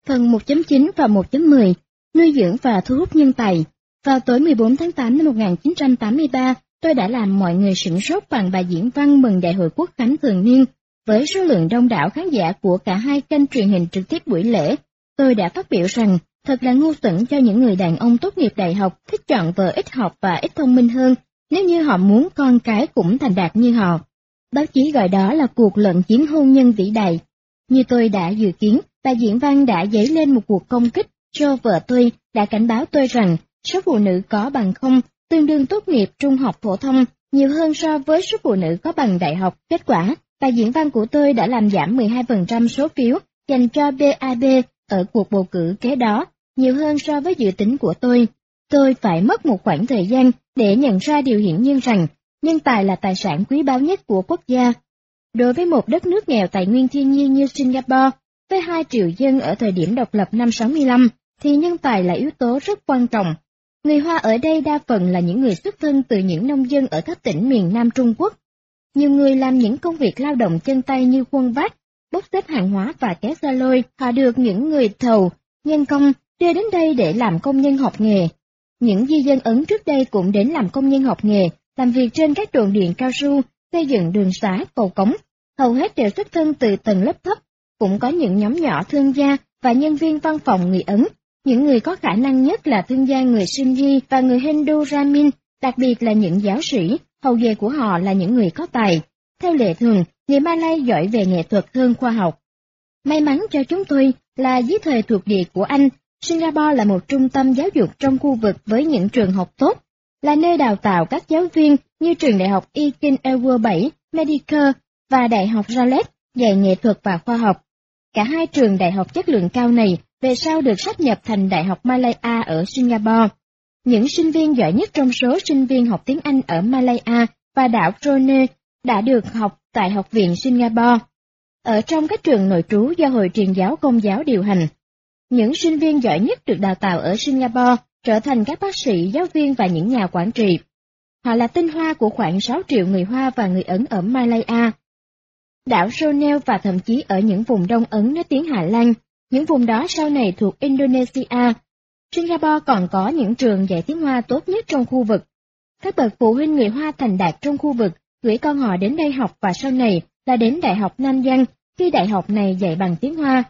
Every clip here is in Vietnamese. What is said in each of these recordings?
Phần 1.9 và 1.10 Nuôi dưỡng và thu hút nhân tài. Vào tối 14 tháng 8 năm 1983, tôi đã làm mọi người sửng sốt bằng bài diễn văn mừng Đại hội Quốc khánh thường niên. Với số lượng đông đảo khán giả của cả hai kênh truyền hình trực tiếp buổi lễ, tôi đã phát biểu rằng thật là ngu xuẩn cho những người đàn ông tốt nghiệp đại học thích chọn vợ ít học và ít thông minh hơn, nếu như họ muốn con cái cũng thành đạt như họ. Báo chí gọi đó là cuộc luận chiến hôn nhân vĩ đại. Như tôi đã dự kiến, bài diễn văn đã dấy lên một cuộc công kích. Cho vợ tôi đã cảnh báo tôi rằng số phụ nữ có bằng không tương đương tốt nghiệp trung học phổ thông nhiều hơn so với số phụ nữ có bằng đại học. Kết quả, bài diễn văn của tôi đã làm giảm 12% số phiếu dành cho BAB ở cuộc bầu cử kế đó, nhiều hơn so với dự tính của tôi. Tôi phải mất một khoảng thời gian để nhận ra điều hiển nhiên rằng nhân tài là tài sản quý báu nhất của quốc gia. Đối với một đất nước nghèo tài nguyên thiên nhiên như Singapore, với 2 triệu dân ở thời điểm độc lập năm 65, thì nhân tài là yếu tố rất quan trọng. Người Hoa ở đây đa phần là những người xuất thân từ những nông dân ở các tỉnh miền Nam Trung Quốc. Nhiều người làm những công việc lao động chân tay như khuân vác, bốc xếp hàng hóa và kéo xa lôi. Họ được những người thầu, nhân công đưa đến đây để làm công nhân học nghề. Những di dân Ấn trước đây cũng đến làm công nhân học nghề, làm việc trên các đồn điện cao su, xây dựng đường xá, cầu cống. Hầu hết đều xuất thân từ tầng lớp thấp. Cũng có những nhóm nhỏ thương gia và nhân viên văn phòng người Ấn. Những người có khả năng nhất là thương gia người Sindhi và người Hindu Brahmin, đặc biệt là những giáo sĩ, hầu về của họ là những người có tài. Theo lệ thường, người Malay giỏi về nghệ thuật hơn khoa học. May mắn cho chúng tôi là dưới thời thuộc địa của Anh, Singapore là một trung tâm giáo dục trong khu vực với những trường học tốt, là nơi đào tạo các giáo viên như trường đại học Y King Edward 7, Medical và đại học Raleigh dạy nghệ thuật và khoa học. Cả hai trường đại học chất lượng cao này về sau được sáp nhập thành Đại học Malaya ở Singapore. Những sinh viên giỏi nhất trong số sinh viên học tiếng Anh ở Malaya và đảo Brunei đã được học tại Học viện Singapore, ở trong các trường nội trú do Hội truyền giáo Công giáo điều hành. Những sinh viên giỏi nhất được đào tạo ở Singapore trở thành các bác sĩ, giáo viên và những nhà quản trị. Họ là tinh hoa của khoảng 6 triệu người Hoa và người Ấn ở Malaya, đảo Brunei và thậm chí ở những vùng Đông Ấn nói tiếng Hà Lan. Những vùng đó sau này thuộc Indonesia. Singapore còn có những trường dạy tiếng Hoa tốt nhất trong khu vực. Các bậc phụ huynh người Hoa thành đạt trong khu vực gửi con họ đến đây học và sau này là đến Đại học Nam Giang, khi đại học này dạy bằng tiếng Hoa.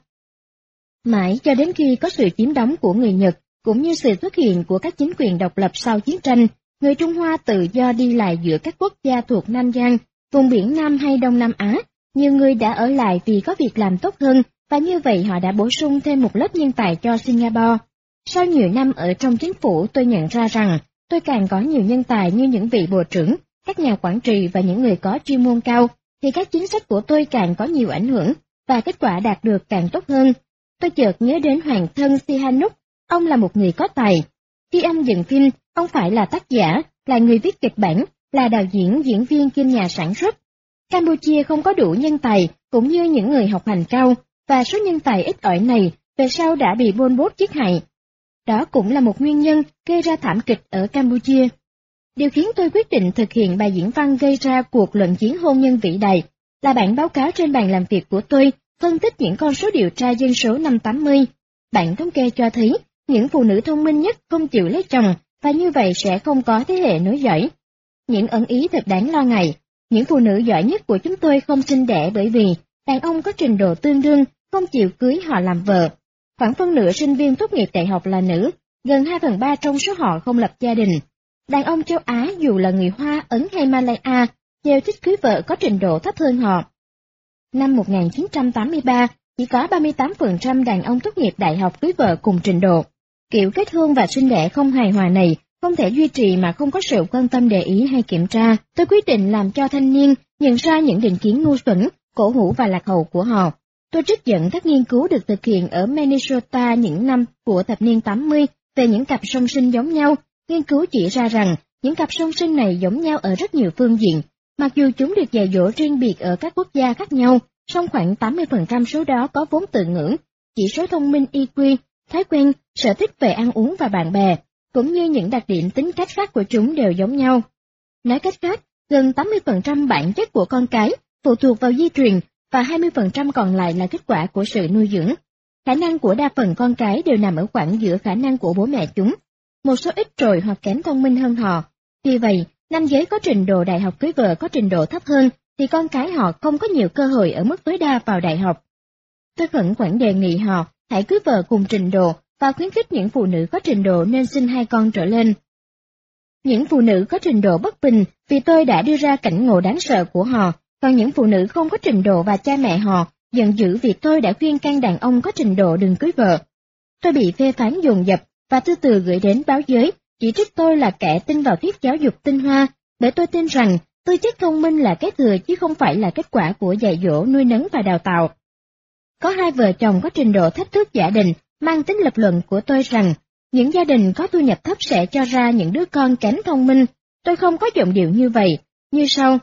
Mãi cho đến khi có sự chiếm đóng của người Nhật, cũng như sự xuất hiện của các chính quyền độc lập sau chiến tranh, người Trung Hoa tự do đi lại giữa các quốc gia thuộc Nam Giang, vùng biển Nam hay Đông Nam Á. Nhiều người đã ở lại vì có việc làm tốt hơn, và như vậy họ đã bổ sung thêm một lớp nhân tài cho Singapore. Sau nhiều năm ở trong chính phủ, tôi nhận ra rằng tôi càng có nhiều nhân tài như những vị bộ trưởng, các nhà quản trị và những người có chuyên môn cao, thì các chính sách của tôi càng có nhiều ảnh hưởng, và kết quả đạt được càng tốt hơn. Tôi chợt nhớ đến Hoàng thân Sihanouk, ông là một người có tài. Khi ông dựng phim, ông phải là tác giả, là người viết kịch bản, là đạo diễn, diễn viên kiêm nhà sản xuất. Campuchia không có đủ nhân tài, cũng như những người học hành cao, và số nhân tài ít ỏi này về sau đã bị Pol Pot giết hại. Đó cũng là một nguyên nhân gây ra thảm kịch ở Campuchia. Điều khiến tôi quyết định thực hiện bài diễn văn gây ra cuộc luận chiến hôn nhân vĩ đại là bản báo cáo trên bàn làm việc của tôi, phân tích những con số điều tra dân số năm 80. Bản thống kê cho thấy những phụ nữ thông minh nhất không chịu lấy chồng, và như vậy sẽ không có thế hệ nối dõi. Những ẩn ý thật đáng lo ngại. Những phụ nữ giỏi nhất của chúng tôi không sinh đẻ bởi vì đàn ông có trình độ tương đương, không chịu cưới họ làm vợ. Khoảng phân nửa sinh viên tốt nghiệp đại học là nữ, gần 2/3 trong số họ không lập gia đình. Đàn ông châu Á dù là người Hoa, Ấn hay Malaya, đều thích cưới vợ có trình độ thấp hơn họ. Năm 1983, chỉ có 38% đàn ông tốt nghiệp đại học cưới vợ cùng trình độ. Kiểu kết hôn và sinh đẻ không hài hòa này không thể duy trì mà không có sự quan tâm để ý hay kiểm tra. Tôi quyết định làm cho thanh niên nhận ra những định kiến ngu xuẩn, cổ hủ và lạc hậu của họ. Tôi trích dẫn các nghiên cứu được thực hiện ở Minnesota những năm của thập niên 80 về những cặp song sinh giống nhau. Nghiên cứu chỉ ra rằng những cặp song sinh này giống nhau ở rất nhiều phương diện. Mặc dù chúng được dạy dỗ riêng biệt ở các quốc gia khác nhau, song khoảng 80% số đó có vốn tự ngữ, chỉ số thông minh EQ, thói quen, sở thích về ăn uống và bạn bè, cũng như những đặc điểm tính cách khác của chúng đều giống nhau. Nói cách khác, gần 80% bản chất của con cái phụ thuộc vào di truyền, và 20% còn lại là kết quả của sự nuôi dưỡng. khả năng của đa phần con cái đều nằm ở khoảng giữa khả năng của bố mẹ chúng. Một số ít trội hoặc kém thông minh hơn họ. Vì vậy, nam giới có trình độ đại học cưới vợ có trình độ thấp hơn, thì con cái họ không có nhiều cơ hội ở mức tối đa vào đại học. Tôi khẩn khoản đề nghị họ hãy cưới vợ cùng trình độ và khuyến khích những phụ nữ có trình độ nên sinh 2 con trở lên. Những phụ nữ có trình độ bất bình vì tôi đã đưa ra cảnh ngộ đáng sợ của họ, còn những phụ nữ không có trình độ và cha mẹ họ giận dữ vì tôi đã khuyên can đàn ông có trình độ đừng cưới vợ. Tôi bị phê phán dồn dập và từ từ gửi đến báo giới, chỉ trích tôi là kẻ tin vào thuyết giáo dục tinh hoa, bởi tôi tin rằng tư chất thông minh là cái thừa chứ không phải là kết quả của dạy dỗ, nuôi nấng và đào tạo. Có 2 vợ chồng có trình độ thách thức giả định mang tính lập luận của tôi rằng những gia đình có thu nhập thấp sẽ cho ra những đứa con kém thông minh. Tôi không có giọng điệu như vậy, như sau.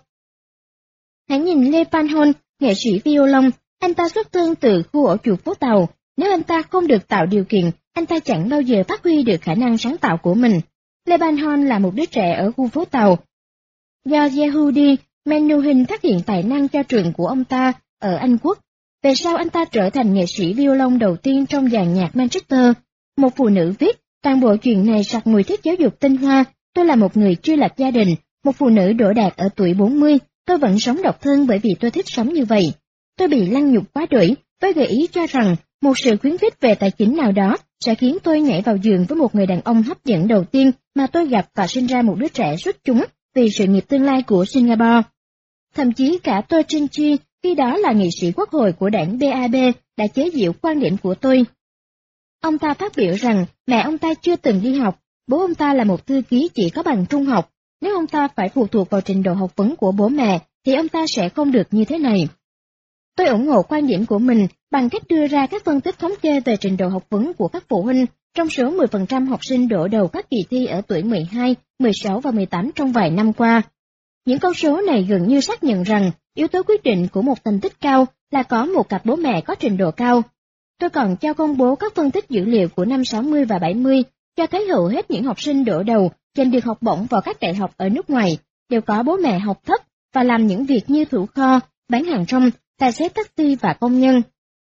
Hãy nhìn Lê Pan Hôn, nghệ sĩ violon, anh ta xuất thân từ khu ổ chuột Phố Tàu. Nếu anh ta không được tạo điều kiện, anh ta chẳng bao giờ phát huy được khả năng sáng tạo của mình. Lê Pan Hôn là một đứa trẻ ở khu Phố Tàu. Do Yehudi Menuhin phát hiện tài năng cho trường của ông ta ở Anh Quốc. Về sau anh ta trở thành nghệ sĩ violon đầu tiên trong dàn nhạc Manchester. Một phụ nữ viết, toàn bộ chuyện này sặc mùi thuyết giáo dục tinh hoa, tôi là một người chưa lập gia đình, một phụ nữ đỗ đạt ở tuổi 40, tôi vẫn sống độc thân bởi vì tôi thích sống như vậy. Tôi bị lăng nhục quá đuổi, với gợi ý cho rằng một sự khuyến khích về tài chính nào đó sẽ khiến tôi nhảy vào giường với một người đàn ông hấp dẫn đầu tiên mà tôi gặp và sinh ra một đứa trẻ xuất chúng vì sự nghiệp tương lai của Singapore. Thậm chí cả Tô Trinh Chi, khi đó là nghị sĩ quốc hội của đảng BAB, đã chế giễu quan điểm của tôi. Ông ta phát biểu rằng mẹ ông ta chưa từng đi học, bố ông ta là một thư ký chỉ có bằng trung học. Nếu ông ta phải phụ thuộc vào trình độ học vấn của bố mẹ, thì ông ta sẽ không được như thế này. Tôi ủng hộ quan điểm của mình bằng cách đưa ra các phân tích thống kê về trình độ học vấn của các phụ huynh trong số 10% học sinh đổ đầu các kỳ thi ở tuổi 12, 16 và 18 trong vài năm qua. Những con số này gần như xác nhận rằng yếu tố quyết định của một thành tích cao là có một cặp bố mẹ có trình độ cao. Tôi còn cho công bố các phân tích dữ liệu của năm 60 và 70, cho thấy hầu hết những học sinh đổ đầu giành được học bổng vào các đại học ở nước ngoài, đều có bố mẹ học thấp và làm những việc như thủ kho, bán hàng rong, tài xế taxi và công nhân.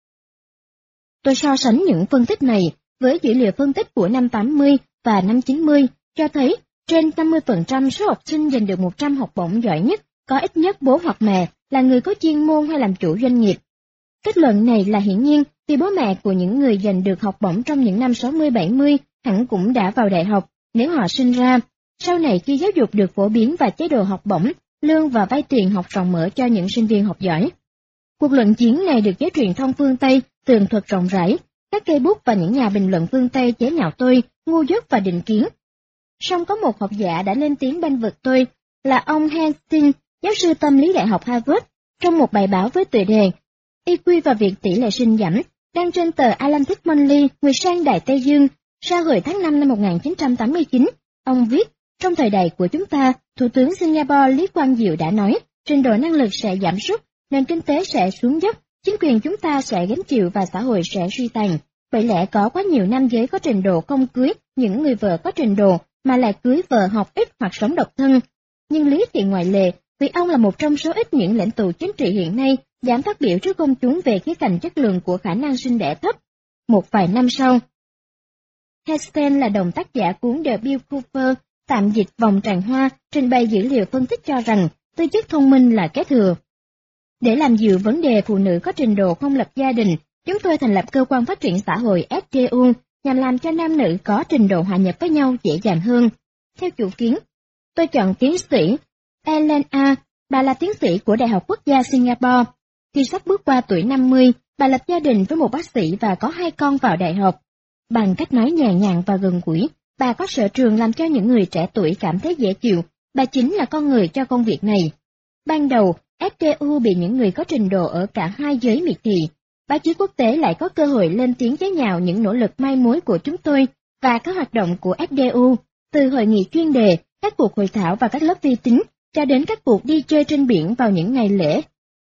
Tôi so sánh những phân tích này với dữ liệu phân tích của năm 80 và năm 90, cho thấy trên 50% số học sinh giành được 100 học bổng giỏi nhất có ít nhất bố hoặc mẹ là người có chuyên môn hay làm chủ doanh nghiệp. Kết luận này là hiển nhiên vì bố mẹ của những người giành được học bổng trong những năm 60-70 hẳn cũng đã vào đại học nếu họ sinh ra. Sau này khi giáo dục được phổ biến và chế độ học bổng, lương và vay tiền học rộng mở cho những sinh viên học giỏi. Cuộc luận chiến này được giới truyền thông phương Tây tường thuật rộng rãi, các cây bút và những nhà bình luận phương Tây chế nhạo tôi, ngu dốt và định kiến. Song có một học giả đã lên tiếng bênh vực tôi, là ông Hastings, giáo sư tâm lý đại học Harvard, trong một bài báo với tựa đề EQ và việc tỷ lệ sinh giảm, đăng trên tờ Atlantic Monthly, Nguyệt sang Đại Tây Dương, ra hồi tháng 5 năm 1989. Ông viết, trong thời đại của chúng ta, Thủ tướng Singapore Lý Quang Diệu đã nói, trình độ năng lực sẽ giảm sút, nền kinh tế sẽ xuống dốc, chính quyền chúng ta sẽ gánh chịu và xã hội sẽ suy tàn. Bởi lẽ có quá nhiều nam giới có trình độ không cưới những người vợ có trình độ, mà lại cưới vợ học ít hoặc sống độc thân. Nhưng Lý thì ngoại lệ, vì ông là một trong số ít những lãnh tụ chính trị hiện nay dám phát biểu trước công chúng về khía cạnh chất lượng của khả năng sinh đẻ thấp. Một vài năm sau, Hastings là đồng tác giả cuốn The Bill Cooper, tạm dịch Vòng tràng hoa, trình bày dữ liệu phân tích cho rằng tư chất thông minh là kế thừa. Để làm dịu vấn đề phụ nữ có trình độ không lập gia đình, chúng tôi thành lập cơ quan phát triển xã hội SDU nhằm làm cho nam nữ có trình độ hòa nhập với nhau dễ dàng hơn. Theo chủ kiến, tôi chọn tiến sĩ Ellen A. Bà là tiến sĩ của Đại học Quốc gia Singapore. Khi sắp bước qua tuổi 50, bà lập gia đình với một bác sĩ và có 2 con vào đại học. Bằng cách nói nhẹ nhàng và gần gũi, bà có sở trường làm cho những người trẻ tuổi cảm thấy dễ chịu. Bà chính là con người cho công việc này. Ban đầu, SDU bị những người có trình độ ở cả hai giới miệt thị. Báo chí quốc tế lại có cơ hội lên tiếng chế nhạo những nỗ lực mai mối của chúng tôi và các hoạt động của SDU, từ hội nghị chuyên đề, các cuộc hội thảo và các lớp vi tính, cho đến các cuộc đi chơi trên biển vào những ngày lễ.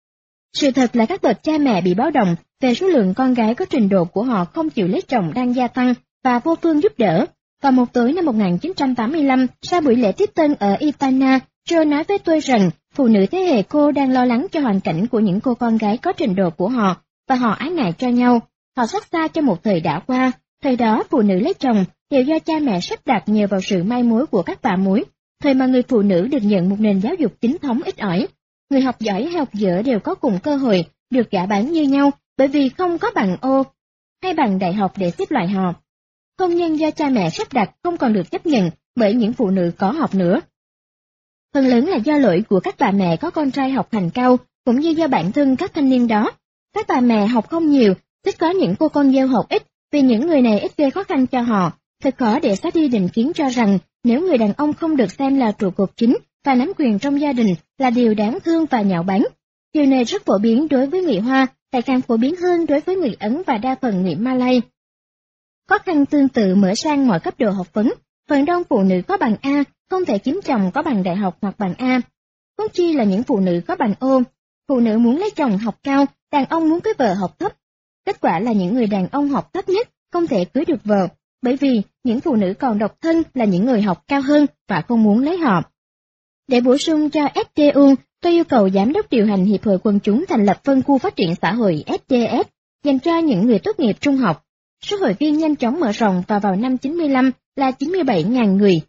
Sự thật là các bậc cha mẹ bị báo động về số lượng con gái có trình độ của họ không chịu lấy chồng đang gia tăng và vô phương giúp đỡ. Vào một tối năm 1985, sau buổi lễ tiếp tân ở Itana, Joe nói với tôi rằng phụ nữ thế hệ cô đang lo lắng cho hoàn cảnh của những cô con gái có trình độ của họ, và họ ái ngại cho nhau. Họ xót xa cho một thời đã qua, thời đó phụ nữ lấy chồng đều do cha mẹ sắp đặt nhờ vào sự mai mối của các bà mối, thời mà người phụ nữ được nhận một nền giáo dục chính thống ít ỏi. Người học giỏi hay học dở đều có cùng cơ hội được gả bán như nhau, bởi vì không có bằng ô hay bằng đại học để xếp loại họ. Hôn nhân do cha mẹ sắp đặt không còn được chấp nhận bởi những phụ nữ có học nữa. Phần lớn là do lỗi của các bà mẹ có con trai học hành cao, cũng như do bản thân các thanh niên đó. Các bà mẹ học không nhiều, thích có những cô con dâu học ít, vì những người này ít gây khó khăn cho họ. Thật khó để xóa đi định kiến cho rằng nếu người đàn ông không được xem là trụ cột chính và nắm quyền trong gia đình là điều đáng thương và nhạo báng. Điều này rất phổ biến đối với người Hoa, lại càng phổ biến hơn đối với người Ấn và đa phần người Malay. Khó khăn tương tự mở sang mọi cấp độ học vấn, phần đông phụ nữ có bằng A không thể kiếm chồng có bằng đại học hoặc bằng A. Huống chi là những phụ nữ có bằng O. Phụ nữ muốn lấy chồng học cao, đàn ông muốn cưới vợ học thấp. Kết quả là những người đàn ông học thấp nhất không thể cưới được vợ, bởi vì những phụ nữ còn độc thân là những người học cao hơn và không muốn lấy họ. Để bổ sung cho SDU, tôi yêu cầu Giám đốc điều hành Hiệp hội Quần chúng thành lập phân khu phát triển xã hội SDS dành cho những người tốt nghiệp trung học. Số hội viên nhanh chóng mở rộng và vào năm 95 là 97.000 người.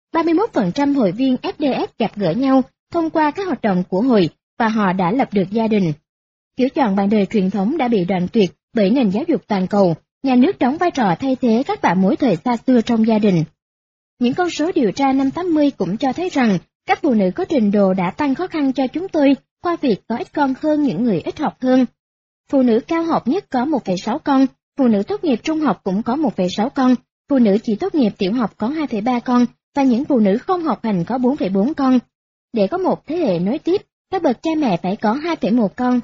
31% hội viên SDS gặp gỡ nhau thông qua các hoạt động của hội và họ đã lập được gia đình. Kiểu chọn bạn đời truyền thống đã bị đoạn tuyệt bởi nền giáo dục toàn cầu, nhà nước đóng vai trò thay thế các bà mối thời xa xưa trong gia đình. Những con số điều tra năm 80 cũng cho thấy rằng các phụ nữ có trình độ đã tăng khó khăn cho chúng tôi qua việc có ít con hơn những người ít học hơn. Phụ nữ cao học nhất có 1,6 con, phụ nữ tốt nghiệp trung học cũng có 1,6 con, phụ nữ chỉ tốt nghiệp tiểu học có 2,3 con, và những phụ nữ không học hành có 4,4 con. Để có một thế hệ nối tiếp, các bậc cha mẹ phải có 2,1 con.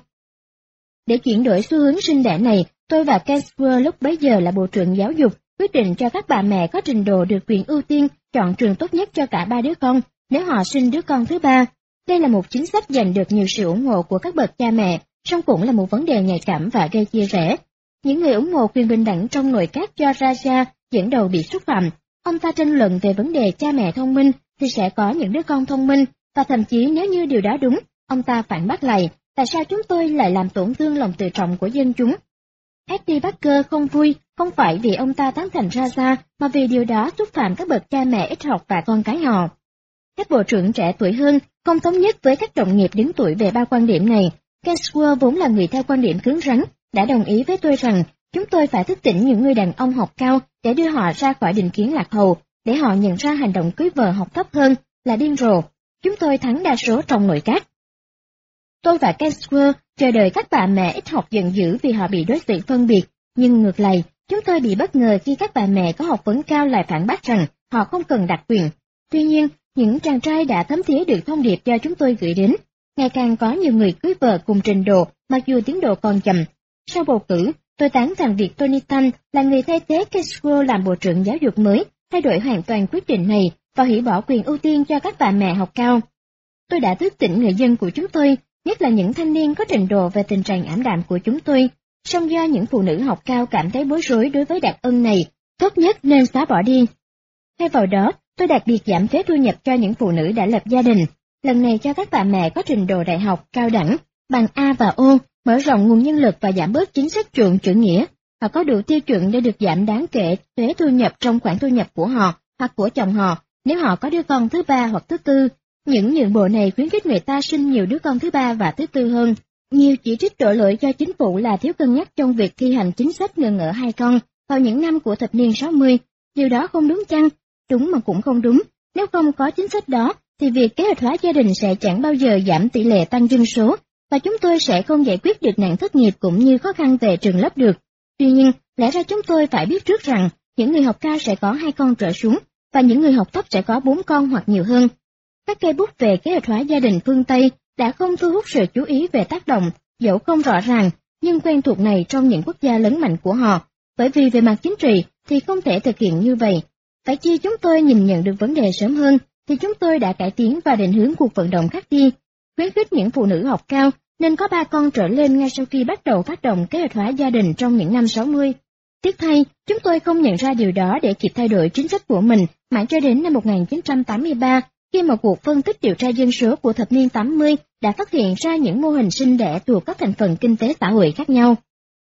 Để chuyển đổi xu hướng sinh đẻ này, tôi và Casper lúc bấy giờ là Bộ trưởng Giáo dục quyết định cho các bà mẹ có trình độ được quyền ưu tiên chọn trường tốt nhất cho cả 3 đứa con nếu họ sinh đứa con thứ 3. Đây là một chính sách giành được nhiều sự ủng hộ của các bậc cha mẹ, song cũng là một vấn đề nhạy cảm và gây chia rẽ. Những người ủng hộ quyền bình đẳng trong nội các cho Raja dẫn đầu bị xúc phạm. Ông ta tranh luận về vấn đề cha mẹ thông minh thì sẽ có những đứa con thông minh, và thậm chí nếu như điều đó đúng, ông ta phản bác lại, tại sao chúng tôi lại làm tổn thương lòng tự trọng của dân chúng. Eddie Parker không vui, không phải vì ông ta tán thành Raja, mà vì điều đó xúc phạm các bậc cha mẹ ít học và con cái họ. Các bộ trưởng trẻ tuổi hơn không thống nhất với các đồng nghiệp đứng tuổi về ba quan điểm này. Caswell vốn là người theo quan điểm cứng rắn, đã đồng ý với tôi rằng chúng tôi phải thức tỉnh những người đàn ông học cao để đưa họ ra khỏi định kiến lạc hậu, để họ nhận ra hành động cưới vợ học thấp hơn là điên rồ. Chúng tôi thắng đa số trong nội các. Tôi và Caswell chờ đợi các bà mẹ ít học giận dữ vì họ bị đối xử phân biệt, nhưng ngược lại, chúng tôi bị bất ngờ khi các bà mẹ có học vấn cao lại phản bác rằng họ không cần đặc quyền. Tuy nhiên, những chàng trai đã thấm thía được thông điệp do chúng tôi gửi đến. Ngày càng có nhiều người cưới vợ cùng trình độ, mặc dù tiến độ còn chậm. Sau bầu cử, tôi tán thành việc Tony Tan là người thay thế Caswell làm Bộ trưởng Giáo dục mới, thay đổi hoàn toàn quyết định này và hủy bỏ quyền ưu tiên cho các bà mẹ học cao. Tôi đã thức tỉnh người dân của chúng tôi, nhất là những thanh niên có trình độ về tình trạng ảm đạm của chúng tôi. Song do những phụ nữ học cao cảm thấy bối rối đối với đặc ân này, tốt nhất nên xóa bỏ đi. Thay vào đó, tôi đặc biệt giảm thuế thu nhập cho những phụ nữ đã lập gia đình, lần này cho các bà mẹ có trình độ đại học, cao đẳng, bằng A và O, mở rộng nguồn nhân lực và giảm bớt chính sách chuộng chữ nghĩa. Họ có đủ tiêu chuẩn để được giảm đáng kể thuế thu nhập trong khoản thu nhập của họ hoặc của chồng họ nếu họ có đứa con thứ 3 hoặc thứ 4. Những nhượng bộ này khuyến khích người ta sinh nhiều đứa con thứ 3 và thứ 4 hơn. Nhiều chỉ trích đổ lỗi cho chính phủ là thiếu cân nhắc trong việc thi hành chính sách ngừng ở 2 con vào những năm của thập niên 60. Điều đó không đúng chăng? Đúng mà cũng không đúng. Nếu không có chính sách đó, thì việc kế hoạch hóa gia đình sẽ chẳng bao giờ giảm tỷ lệ tăng dân số, và chúng tôi sẽ không giải quyết được nạn thất nghiệp cũng như khó khăn về trường lớp được. Tuy nhiên, lẽ ra chúng tôi phải biết trước rằng những người học cao sẽ có 2 con trở xuống, và những người học thấp sẽ có 4 con hoặc nhiều hơn. Các cây bút về kế hoạch hóa gia đình phương Tây đã không thu hút sự chú ý về tác động, dẫu không rõ ràng, nhưng quen thuộc này trong những quốc gia lớn mạnh của họ, bởi vì về mặt chính trị thì không thể thực hiện như vậy. Phải chi chúng tôi nhìn nhận được vấn đề sớm hơn, thì chúng tôi đã cải tiến và định hướng cuộc vận động khác đi, khuyến khích những phụ nữ học cao nên có 3 con trở lên ngay sau khi bắt đầu phát động kế hoạch hóa gia đình trong những năm 60. Tiếc thay, chúng tôi không nhận ra điều đó để kịp thay đổi chính sách của mình mãi cho đến năm 1983, khi một cuộc phân tích điều tra dân số của thập niên 80 đã phát hiện ra những mô hình sinh đẻ thuộc các thành phần kinh tế xã hội khác nhau.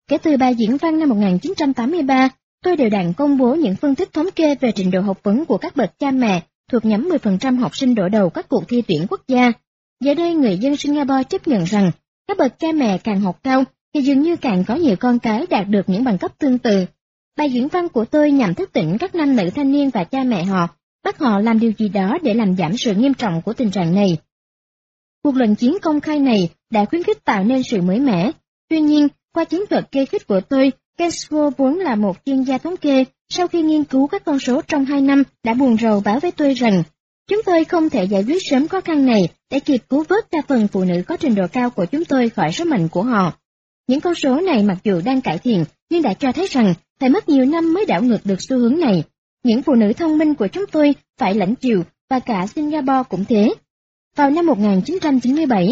Kể từ bài diễn văn năm 1983, tôi đều đặn công bố những phân tích thống kê về trình độ học vấn của các bậc cha mẹ thuộc nhóm 10% học sinh đổ đầu các cuộc thi tuyển quốc gia. Giờ đây người dân Singapore chấp nhận rằng các bậc cha mẹ càng học cao thì dường như càng có nhiều con cái đạt được những bằng cấp tương tự. Bài diễn văn của tôi nhằm thức tỉnh các nam nữ thanh niên và cha mẹ họ, bắt họ làm điều gì đó để làm giảm sự nghiêm trọng của tình trạng này. Cuộc luận chiến công khai này đã khuyến khích tạo nên sự mới mẻ. Tuy nhiên, qua chiến thuật kê khích của tôi, Keswo vốn là một chuyên gia thống kê, sau khi nghiên cứu các con số trong 2 năm đã buồn rầu báo với tôi rằng chúng tôi không thể giải quyết sớm khó khăn này để kịp cứu vớt đa phần phụ nữ có trình độ cao của chúng tôi khỏi số mệnh của họ. Những con số này mặc dù đang cải thiện nhưng đã cho thấy rằng phải mất nhiều năm mới đảo ngược được xu hướng này. Những phụ nữ thông minh của chúng tôi phải lãnh chịu và cả Singapore cũng thế. Vào năm 1997,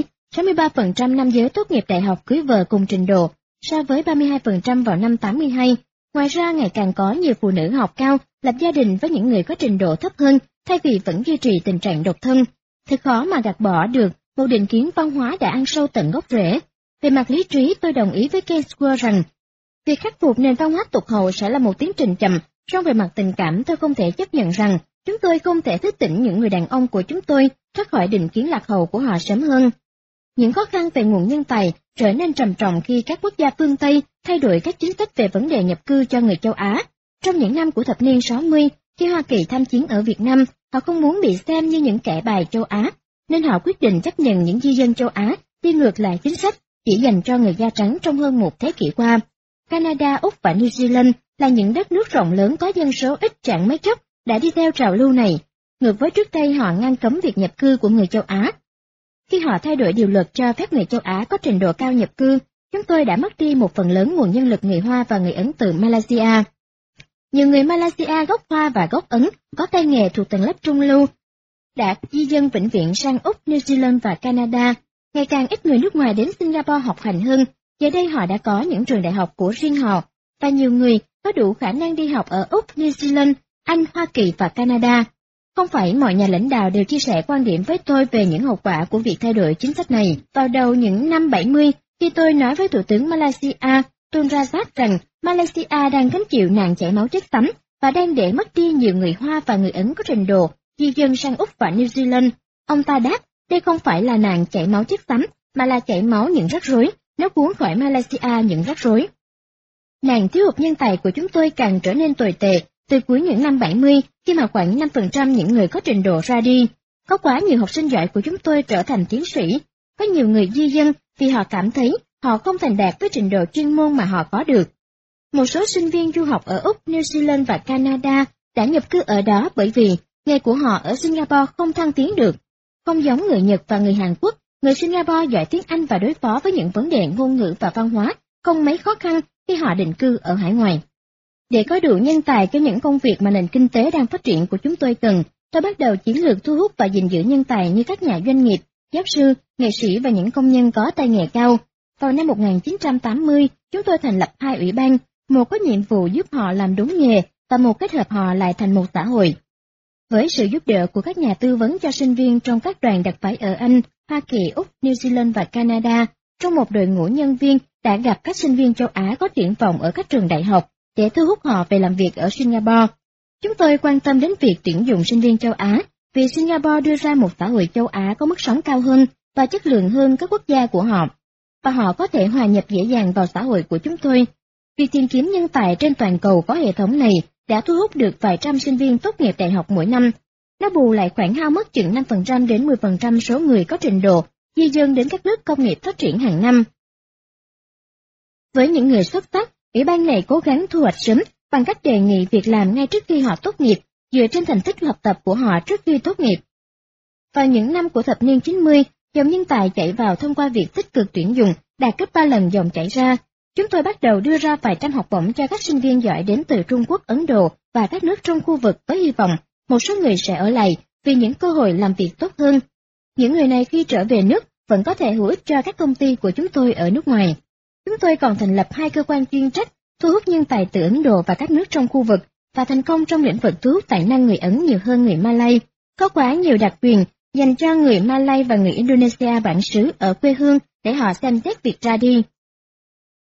63% nam giới tốt nghiệp đại học cưới vợ cùng trình độ, so với 32% vào năm 82. Ngoài ra ngày càng có nhiều phụ nữ học cao, lập gia đình với những người có trình độ thấp hơn, thay vì vẫn duy trì tình trạng độc thân. Thật khó mà gạt bỏ được một định kiến văn hóa đã ăn sâu tận gốc rễ. Về mặt lý trí, tôi đồng ý với Keswo rằng việc khắc phục nền văn hóa tụt hậu sẽ là một tiến trình chậm, song về mặt tình cảm tôi không thể chấp nhận rằng chúng tôi không thể thức tỉnh những người đàn ông của chúng tôi thoát khỏi định kiến lạc hậu của họ sớm hơn. Những khó khăn về nguồn nhân tài trở nên trầm trọng khi các quốc gia phương Tây thay đổi các chính sách về vấn đề nhập cư cho người châu Á. Trong những năm của thập niên 60, khi Hoa Kỳ tham chiến ở Việt Nam, họ không muốn bị xem như những kẻ bài châu Á, nên họ quyết định chấp nhận những di dân châu Á đi ngược lại chính sách chỉ dành cho người da trắng trong hơn một thế kỷ qua. Canada, Úc và New Zealand là những đất nước rộng lớn có dân số ít chẳng mấy chốc đã đi theo trào lưu này. Ngược với trước đây họ ngăn cấm việc nhập cư của người châu Á. Khi họ thay đổi điều luật cho phép người châu Á có trình độ cao nhập cư, chúng tôi đã mất đi một phần lớn nguồn nhân lực người Hoa và người Ấn từ Malaysia. Nhiều người Malaysia gốc Hoa và gốc Ấn có tay nghề thuộc tầng lớp trung lưu đã di dân vĩnh viễn sang Úc, New Zealand và Canada. Ngày càng ít người nước ngoài đến Singapore học hành hơn, giờ đây họ đã có những trường đại học của riêng họ, và nhiều người có đủ khả năng đi học ở Úc, New Zealand, Anh, Hoa Kỳ và Canada. Không phải mọi nhà lãnh đạo đều chia sẻ quan điểm với tôi về những hậu quả của việc thay đổi chính sách này. Vào đầu những năm 70, khi tôi nói với Thủ tướng Malaysia, Tun Razak rằng Malaysia đang gánh chịu nạn chảy máu chất xám và đang để mất đi nhiều người Hoa và người Ấn có trình độ di dân sang Úc và New Zealand. Ông ta đáp, đây không phải là nạn chảy máu chất xám, mà là chảy máu những rắc rối, nó cuốn khỏi Malaysia những rắc rối. Nạn thiếu hụt nhân tài của chúng tôi càng trở nên tồi tệ từ cuối những năm 70, khi mà khoảng 5% những người có trình độ ra đi. Có quá nhiều học sinh giỏi của chúng tôi trở thành tiến sĩ. Có nhiều người di dân vì họ cảm thấy họ không thành đạt với trình độ chuyên môn mà họ có được. Một số sinh viên du học ở Úc, New Zealand và Canada đã nhập cư ở đó bởi vì nghề của họ ở Singapore không thăng tiến được. Không giống người Nhật và người Hàn Quốc, người Singapore giỏi tiếng Anh và đối phó với những vấn đề ngôn ngữ và văn hóa không mấy khó khăn khi họ định cư ở hải ngoại. Để có đủ nhân tài cho những công việc mà nền kinh tế đang phát triển của chúng tôi cần, tôi bắt đầu chiến lược thu hút và gìn giữ nhân tài như các nhà doanh nghiệp, giáo sư, nghệ sĩ và những công nhân có tay nghề cao. Vào năm 1980, chúng tôi thành lập 2 ủy ban, một có nhiệm vụ giúp họ làm đúng nghề và một kết hợp họ lại thành một xã hội. Với sự giúp đỡ của các nhà tư vấn cho sinh viên trong các đoàn đặc phái ở Anh, Hoa Kỳ, Úc, New Zealand và Canada, trong một đội ngũ nhân viên đã gặp các sinh viên châu Á có triển vọng ở các trường đại học để thu hút họ về làm việc ở Singapore. Chúng tôi quan tâm đến việc tuyển dụng sinh viên châu Á vì Singapore đưa ra một xã hội châu Á có mức sống cao hơn và chất lượng hơn các quốc gia của họ, và họ có thể hòa nhập dễ dàng vào xã hội của chúng tôi. Việc tìm kiếm nhân tài trên toàn cầu có hệ thống này đã thu hút được vài trăm sinh viên tốt nghiệp đại học mỗi năm. Nó bù lại khoảng hao mất chừng 5% đến 10% số người có trình độ di dân đến các nước công nghiệp phát triển hàng năm. Với những người xuất sắc, ủy ban này cố gắng thu hoạch sớm bằng cách đề nghị việc làm ngay trước khi họ tốt nghiệp, dựa trên thành tích học tập của họ trước khi tốt nghiệp. Vào những năm của thập niên 90, dòng nhân tài chảy vào thông qua việc tích cực tuyển dụng đạt gấp 3 lần dòng chảy ra. Chúng tôi bắt đầu đưa ra vài trăm học bổng cho các sinh viên giỏi đến từ Trung Quốc, Ấn Độ và các nước trong khu vực với hy vọng một số người sẽ ở lại vì những cơ hội làm việc tốt hơn. Những người này khi trở về nước vẫn có thể hữu ích cho các công ty của chúng tôi ở nước ngoài. Chúng tôi còn thành lập 2 cơ quan chuyên trách thu hút nhân tài từ Ấn Độ và các nước trong khu vực, và thành công trong lĩnh vực thu hút tài năng người Ấn nhiều hơn người Malay. Có quá nhiều đặc quyền dành cho người Malay và người Indonesia bản xứ ở quê hương để họ xem xét việc ra đi.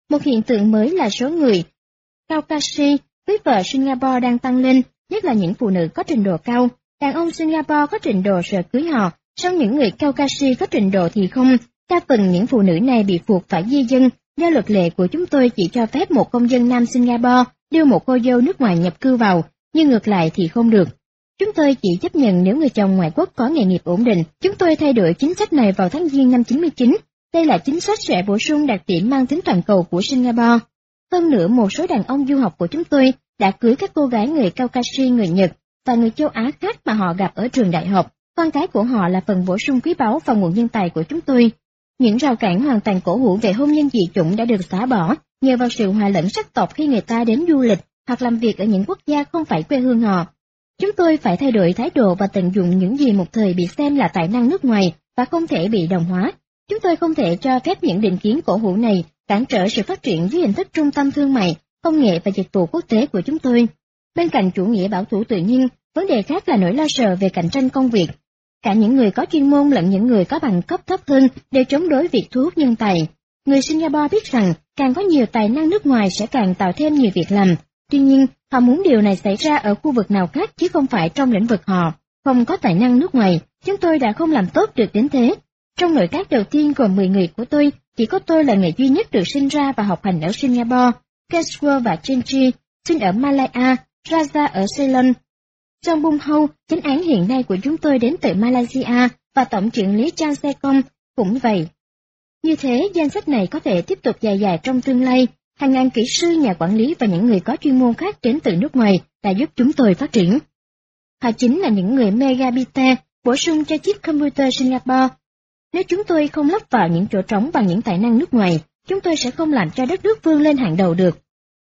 Một hiện tượng mới là số người Caucasian cưới vợ Singapore đang tăng lên, nhất là những phụ nữ có trình độ cao. Đàn ông Singapore có trình độ sợ cưới họ, song những người Caucasian có trình độ thì không. Đa phần những phụ nữ này bị buộc phải di dân, do luật lệ của chúng tôi chỉ cho phép một công dân nam Singapore đưa một cô dâu nước ngoài nhập cư vào, nhưng ngược lại thì không được. Chúng tôi chỉ chấp nhận nếu người chồng ngoại quốc có nghề nghiệp ổn định. Chúng tôi thay đổi chính sách này vào tháng Giêng năm 99. Đây là chính sách sẽ bổ sung đặc điểm mang tính toàn cầu của Singapore. Hơn nữa, một số đàn ông du học của chúng tôi đã cưới các cô gái người Caucasian, người Nhật và người châu Á khác mà họ gặp ở trường đại học. Con cái của họ là phần bổ sung quý báu vào nguồn nhân tài của chúng tôi. Những rào cản hoàn toàn cổ hủ về hôn nhân dị chủng đã được xóa bỏ nhờ vào sự hòa lẫn sắc tộc khi người ta đến du lịch hoặc làm việc ở những quốc gia không phải quê hương họ. Chúng tôi phải thay đổi thái độ và tận dụng những gì một thời bị xem là tài năng nước ngoài và không thể bị đồng hóa. Chúng tôi không thể cho phép những định kiến cổ hủ này cản trở sự phát triển dưới hình thức trung tâm thương mại, công nghệ và dịch vụ quốc tế của chúng tôi. Bên cạnh chủ nghĩa bảo thủ tự nhiên, vấn đề khác là nỗi lo sợ về cạnh tranh công việc. Cả những người có chuyên môn lẫn những người có bằng cấp thấp hơn đều chống đối việc thu hút nhân tài. Người Singapore biết rằng càng có nhiều tài năng nước ngoài sẽ càng tạo thêm nhiều việc làm. Tuy nhiên, họ muốn điều này xảy ra ở khu vực nào khác chứ không phải trong lĩnh vực họ. Không có tài năng nước ngoài, chúng tôi đã không làm tốt được đến thế. Trong nội các đầu tiên gồm 10 người của tôi, chỉ có tôi là người duy nhất được sinh ra và học hành ở Singapore. Keswa và Chenji sinh ở Malaya, Raja ở Ceylon. Trong Bung Hâu, chánh án hiện nay của chúng tôi đến từ Malaysia và tổng trưởng lý Chan Sekong cũng vậy. Như thế, danh sách này có thể tiếp tục dài dài trong tương lai. Hàng ngàn kỹ sư, nhà quản lý và những người có chuyên môn khác đến từ nước ngoài đã giúp chúng tôi phát triển. Họ chính là những người megabit bổ sung cho chiếc computer Singapore. Nếu chúng tôi không lấp vào những chỗ trống bằng những tài năng nước ngoài, chúng tôi sẽ không làm cho đất nước vươn lên hàng đầu được.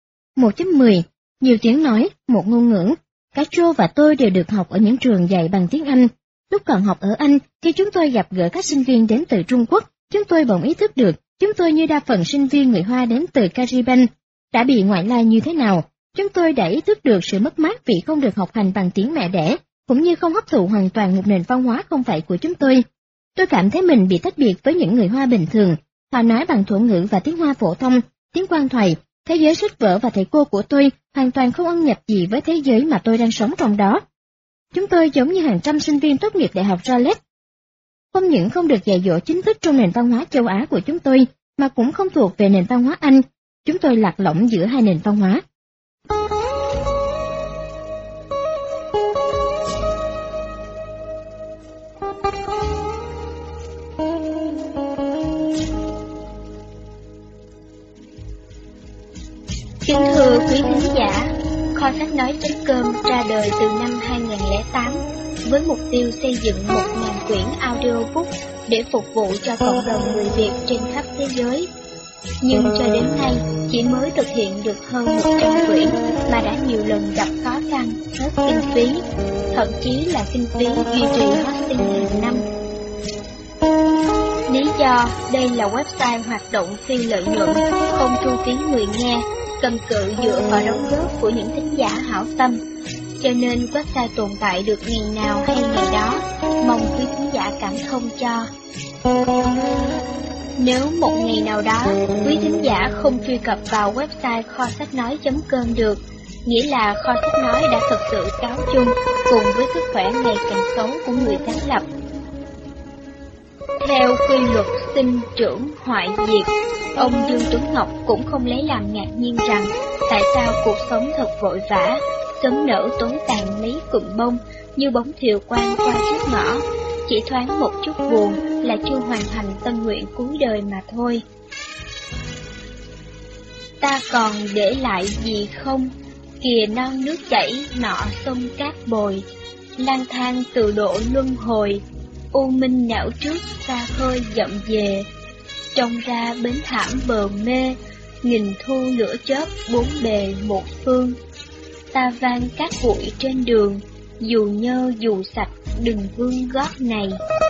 1.10. Nhiều tiếng nói, một ngôn ngữ. Cả Joe và tôi đều được học ở những trường dạy bằng tiếng Anh. Lúc còn học ở Anh, khi chúng tôi gặp gỡ các sinh viên đến từ Trung Quốc, chúng tôi bỗng ý thức được, chúng tôi như đa phần sinh viên người Hoa đến từ Caribbean, đã bị ngoại lai như thế nào. Chúng tôi đã ý thức được sự mất mát vì không được học hành bằng tiếng mẹ đẻ, cũng như không hấp thụ hoàn toàn một nền văn hóa không phải của chúng tôi. Tôi cảm thấy mình bị tách biệt với những người Hoa bình thường. Họ nói bằng thổ ngữ và tiếng Hoa phổ thông, tiếng quan thoại. Thế giới sách vở và thầy cô của tôi hoàn toàn không ân nhập gì với thế giới mà tôi đang sống trong đó. Chúng tôi giống như hàng trăm sinh viên tốt nghiệp đại học Charlotte. Không những không được dạy dỗ chính thức trong nền văn hóa châu Á của chúng tôi, mà cũng không thuộc về nền văn hóa Anh. Chúng tôi lạc lõng giữa hai nền văn hóa. Kính thưa quý thính giả, Kho sách nói.com ra đời từ năm 2008 với mục tiêu xây dựng 1.000 quyển audiobook để phục vụ cho cộng đồng người Việt trên khắp thế giới. Nhưng cho đến nay chỉ mới thực hiện được hơn 100 quyển mà đã nhiều lần gặp khó khăn, hết kinh phí, thậm chí là kinh phí duy trì hosting hàng năm. Lý do đây là website hoạt động phi lợi nhuận, không thu phí người nghe, cầm cự dựa vào đóng góp của những thính giả hảo tâm, cho nên website tồn tại được ngày nào hay ngày đó, mong quý thính giả cảm thông cho. Nếu một ngày nào đó quý thính giả không truy cập vào website kho sách nói.com được, nghĩa là Kho sách nói đã thực sự cáo chung cùng với sức khỏe ngày càng xấu của người sáng lập. Theo quy luật sinh trưởng hoại diệt, ông Dương Tuấn Ngọc cũng không lấy làm ngạc nhiên rằng tại sao cuộc sống thật vội vã, sớm nở tối tàn mấy cụm bông như bóng thiều quang qua trước ngõ, chỉ thoáng một chút buồn là chưa hoàn thành tâm nguyện cuối đời mà thôi. Ta còn để lại gì không? Kìa non nước chảy nọ sông cát bồi, lang thang từ độ luân hồi, u minh não trước xa khơi dậm về, trông ra bến thảm bờ mê, nghìn thu lửa chớp bốn bề một phương. Ta vang cát bụi trên đường, dù nhơ dù sạch đừng vương gót này.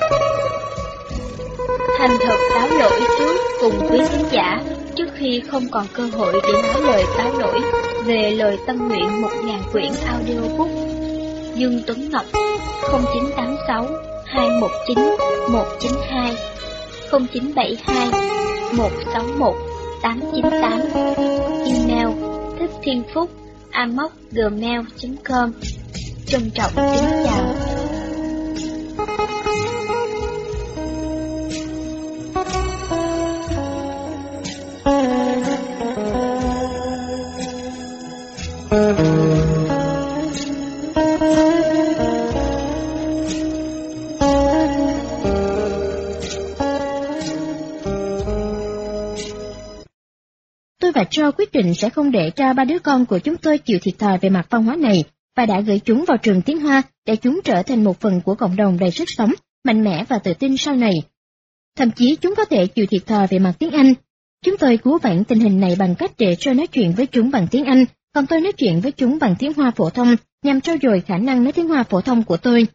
Thành thật cáo lỗi trước cùng quý khán giả, trước khi không còn cơ hội để nói lời cáo lỗi về lời tâm nguyện 1.000 quyển audiobook. Dương Tuấn Ngọc 0986 219 192 0972 161 898. Email thípthienphúc@gmail.com. Trân trọng kính chào. Tôi và Joe quyết định sẽ không để cho ba đứa con của chúng tôi chịu thiệt thòi về mặt văn hóa này, và đã gửi chúng vào trường tiếng Hoa để chúng trở thành một phần của cộng đồng đầy sức sống, mạnh mẽ và tự tin sau này. Thậm chí chúng có thể chịu thiệt thòi về mặt tiếng Anh. Chúng tôi cứu vãn tình hình này bằng cách để Joe nói chuyện với chúng bằng tiếng Anh, còn tôi nói chuyện với chúng bằng tiếng Hoa phổ thông, nhằm trau dồi khả năng nói tiếng Hoa phổ thông của tôi.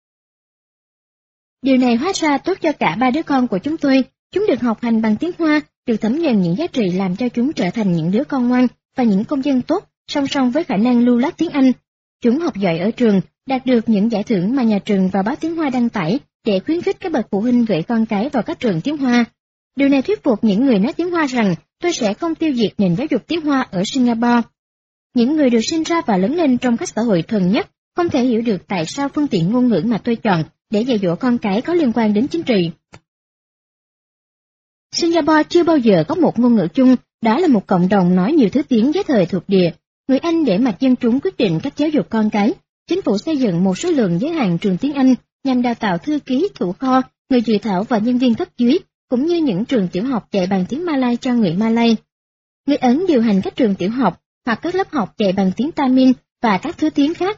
Điều này hóa ra tốt cho cả ba đứa con của chúng tôi. Chúng được học hành bằng tiếng Hoa, được thấm nhuần những giá trị làm cho chúng trở thành những đứa con ngoan và những công dân tốt, song song với khả năng lưu loát tiếng Anh. Chúng học giỏi ở trường, đạt được những giải thưởng mà nhà trường và báo Tiếng Hoa đăng tải để khuyến khích các bậc phụ huynh gửi con cái vào các trường tiếng Hoa. Điều này thuyết phục những người nói tiếng Hoa rằng tôi sẽ không tiêu diệt nền giáo dục tiếng Hoa ở Singapore. Những người được sinh ra và lớn lên trong các xã hội thuần nhất không thể hiểu được tại sao phương tiện ngôn ngữ mà tôi chọn để dạy dỗ con cái có liên quan đến chính trị. Singapore chưa bao giờ có một ngôn ngữ chung, đó là một cộng đồng nói nhiều thứ tiếng với thời thuộc địa. Người Anh để mặc dân chúng quyết định cách giáo dục con cái. Chính phủ xây dựng một số lượng giới hạn trường tiếng Anh nhằm đào tạo thư ký, thủ kho, người dự thảo và nhân viên cấp dưới, cũng như những trường tiểu học dạy bằng tiếng Malay cho người Malay. Người Ấn điều hành các trường tiểu học hoặc các lớp học dạy bằng tiếng Tamil và các thứ tiếng khác.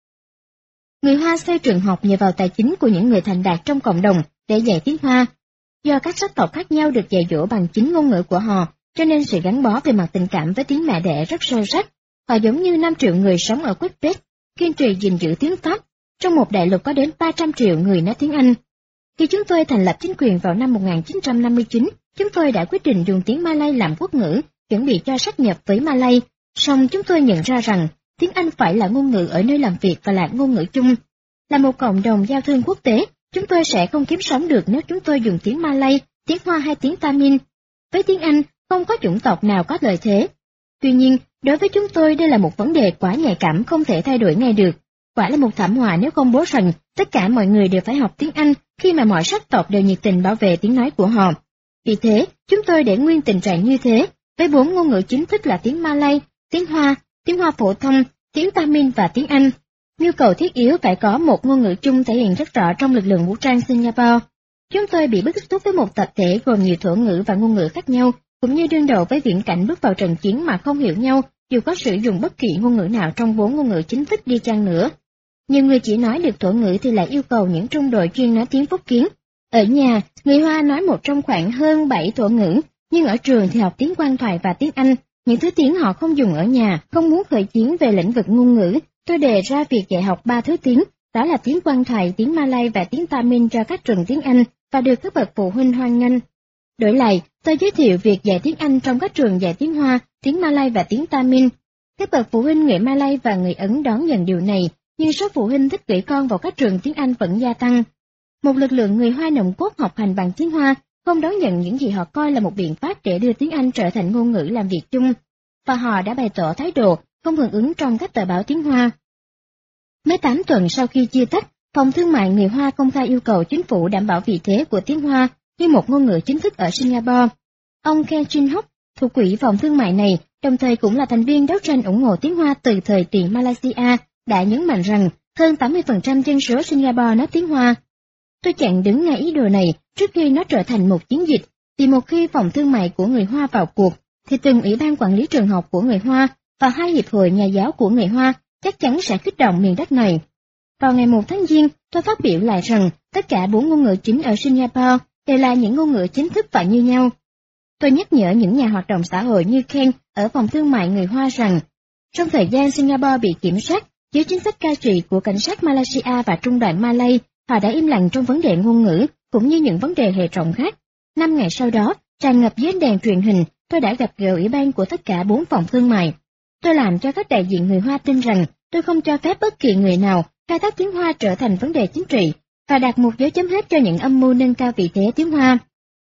Người Hoa xây trường học nhờ vào tài chính của những người thành đạt trong cộng đồng để dạy tiếng Hoa. Do các sắc tộc khác nhau được dạy dỗ bằng chính ngôn ngữ của họ, cho nên sự gắn bó về mặt tình cảm với tiếng mẹ đẻ rất sâu sắc. Họ giống như 5 triệu người sống ở Quebec, kiên trì gìn giữ tiếng Pháp. Trong một đại lục có đến 300 triệu người nói tiếng Anh. Khi chúng tôi thành lập chính quyền vào năm 1959, chúng tôi đã quyết định dùng tiếng Malay làm quốc ngữ, chuẩn bị cho sáp nhập với Malay. Song chúng tôi nhận ra rằng tiếng Anh phải là ngôn ngữ ở nơi làm việc và là ngôn ngữ chung. Là một cộng đồng giao thương quốc tế, chúng tôi sẽ không kiếm sống được nếu chúng tôi dùng tiếng Malay, tiếng Hoa hay tiếng Tamil. Với tiếng Anh, không có chủng tộc nào có lợi thế. Tuy nhiên, đối với chúng tôi đây là một vấn đề quá nhạy cảm không thể thay đổi ngay được. Quả là một thảm họa nếu công bố rằng tất cả mọi người đều phải học tiếng Anh khi mà mọi sắc tộc đều nhiệt tình bảo vệ tiếng nói của họ. Vì thế, chúng tôi để nguyên tình trạng như thế, với 4 ngôn ngữ chính thức là tiếng Malay, tiếng Hoa phổ thông, tiếng Tamil và tiếng Anh. Nhu cầu thiết yếu phải có một ngôn ngữ chung thể hiện rất rõ trong lực lượng vũ trang Singapore. Chúng tôi bị bức xúc với một tập thể gồm nhiều thổ ngữ và ngôn ngữ khác nhau, cũng như đương đầu với viễn cảnh bước vào trận chiến mà không hiểu nhau, dù có sử dụng bất kỳ ngôn ngữ nào trong 4 ngôn ngữ chính thức đi chăng nữa. Nhiều người chỉ nói được thổ ngữ thì lại yêu cầu những trung đội chuyên nói tiếng Phúc Kiến. Ở nhà, người Hoa nói một trong khoảng hơn 7 thổ ngữ, nhưng ở trường thì học tiếng Quan thoại và tiếng Anh, những thứ tiếng họ không dùng ở nhà. Không muốn khởi chiến về lĩnh vực ngôn ngữ, tôi đề ra việc dạy học 3 thứ tiếng, đó là tiếng Quan thoại, tiếng Malay và tiếng Tamil cho các trường tiếng Anh, và được các bậc phụ huynh hoan nghênh. Đổi lại, tôi giới thiệu việc dạy tiếng Anh trong các trường dạy tiếng Hoa, tiếng Malay và tiếng Tamil. Các bậc phụ huynh người Malay và người Ấn đón nhận điều này, nhưng số phụ huynh thích gửi con vào các trường tiếng Anh vẫn gia tăng. Một lực lượng người Hoa nòng cốt học hành bằng tiếng Hoa, không đón nhận những gì họ coi là một biện pháp để đưa tiếng Anh trở thành ngôn ngữ làm việc chung, và họ đã bày tỏ thái độ không hưởng ứng trong các tờ báo tiếng Hoa. Mới 8 tuần sau khi chia tách, Phòng Thương mại người Hoa công khai yêu cầu chính phủ đảm bảo vị thế của tiếng Hoa như một ngôn ngữ chính thức ở Singapore. Ông Ken Chin Hock, thủ quỹ Phòng Thương mại này, đồng thời cũng là thành viên đấu tranh ủng hộ tiếng Hoa từ thời tiền Malaysia, đã nhấn mạnh rằng hơn 80% dân số Singapore nói tiếng Hoa. Tôi chặn đứng ngay ý đồ này trước khi nó trở thành một chiến dịch, vì một khi Phòng Thương mại của người Hoa vào cuộc, thì từng ủy ban quản lý trường học của người Hoa và 2 hiệp hội nhà giáo của người Hoa chắc chắn sẽ kích động miền đất này. Vào ngày 1 tháng Giêng, tôi phát biểu lại rằng tất cả 4 ngôn ngữ chính ở Singapore đều là những ngôn ngữ chính thức và như nhau. Tôi nhắc nhở những nhà hoạt động xã hội như Ken ở Phòng Thương mại người Hoa rằng, trong thời gian Singapore bị kiểm soát dưới chính sách cai trị của cảnh sát Malaysia và trung đoàn Malay, họ đã im lặng trong vấn đề ngôn ngữ cũng như những vấn đề hệ trọng khác. 5 ngày sau đó, tràn ngập dưới đèn truyền hình, tôi đã gặp gỡ ủy ban của tất cả 4 phòng thương mại. Tôi làm cho các đại diện người Hoa tin rằng tôi không cho phép bất kỳ người nào khai thác tiếng Hoa trở thành vấn đề chính trị và đặt một dấu chấm hết cho những âm mưu nâng cao vị thế tiếng Hoa.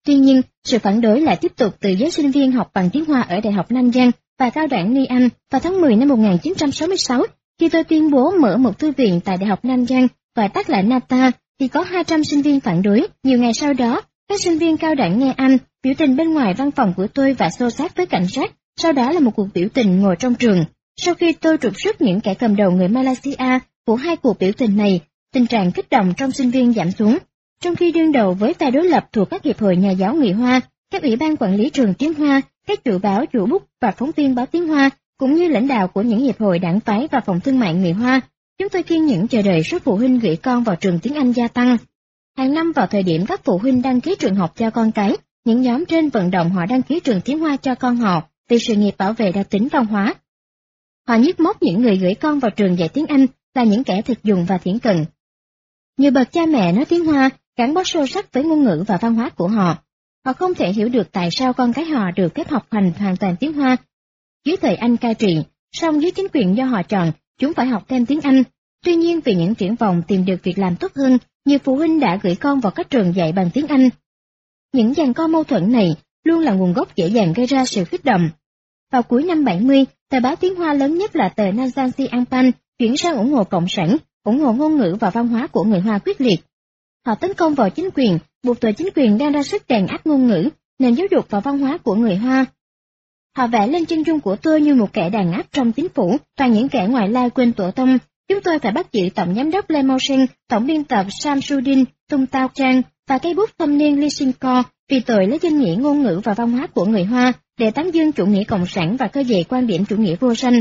Tuy nhiên, sự phản đối lại tiếp tục từ giới sinh viên học bằng tiếng Hoa ở Đại học Nam Giang và Cao đẳng Ni Anh vào tháng 10 năm 1966, khi tôi tuyên bố mở một thư viện tại Đại học Nam Giang, gọi tắt là NATA, thì có 200 sinh viên phản đối. Nhiều ngày sau đó, các sinh viên cao đẳng nghe Anh biểu tình bên ngoài văn phòng của tôi và xô xát với cảnh sát, sau đó là một cuộc biểu tình ngồi trong trường. Sau khi tôi trục xuất những kẻ cầm đầu người Malaysia của hai cuộc biểu tình này, tình trạng kích động trong sinh viên giảm xuống. Trong khi đương đầu với phe đối lập thuộc các hiệp hội nhà giáo người Hoa, các ủy ban quản lý trường tiếng Hoa, các chủ báo, chủ bút và phóng viên báo tiếng Hoa, cũng như lãnh đạo của những hiệp hội đảng phái và phòng thương mại người Hoa, chúng tôi kiên nhẫn chờ đợi số phụ huynh gửi con vào trường tiếng Anh gia tăng. Hàng năm vào thời điểm các phụ huynh đăng ký trường học cho con cái, những nhóm trên vận động họ đăng ký trường tiếng Hoa cho con họ vì sự nghiệp bảo vệ đặc tính văn hóa. Họ nhiếc móc những người gửi con vào trường dạy tiếng Anh là những kẻ thực dụng và thiển cận. Nhiều bậc cha mẹ nói tiếng Hoa gắn bó sâu sắc với ngôn ngữ và văn hóa của họ. Họ không thể hiểu được tại sao con cái họ được phép học hành hoàn toàn tiếng Hoa dưới thời Anh cai trị, song dưới chính quyền do họ chọn, chúng phải học thêm tiếng Anh. Tuy nhiên vì những triển vọng tìm được việc làm tốt hơn, nhiều phụ huynh đã gửi con vào các trường dạy bằng tiếng Anh. Những giằng co mâu thuẫn này luôn là nguồn gốc dễ dàng gây ra sự kích động. Vào cuối năm 70, tờ báo tiếng Hoa lớn nhất là tờ Nhan Si An Pan chuyển sang ủng hộ cộng sản, ủng hộ ngôn ngữ và văn hóa của người Hoa quyết liệt. Họ tấn công vào chính quyền, buộc tội chính quyền đang ra sức đàn áp ngôn ngữ, nền giáo dục và văn hóa của người Hoa. Họ vẽ lên chân dung của tôi như một kẻ đàn áp trong chính phủ, toàn những kẻ ngoại lai quên tổ tông. Chúng tôi phải bắt giữ tổng giám đốc Lê Mau Sinh, tổng biên tập Samsudin, Tung Tao Trang và cây bút thâm niên Lee Sinh Co vì tội lấy danh nghĩa ngôn ngữ và văn hóa của người Hoa để tán dương chủ nghĩa cộng sản và khơi dậy quan điểm chủ nghĩa vô sanh.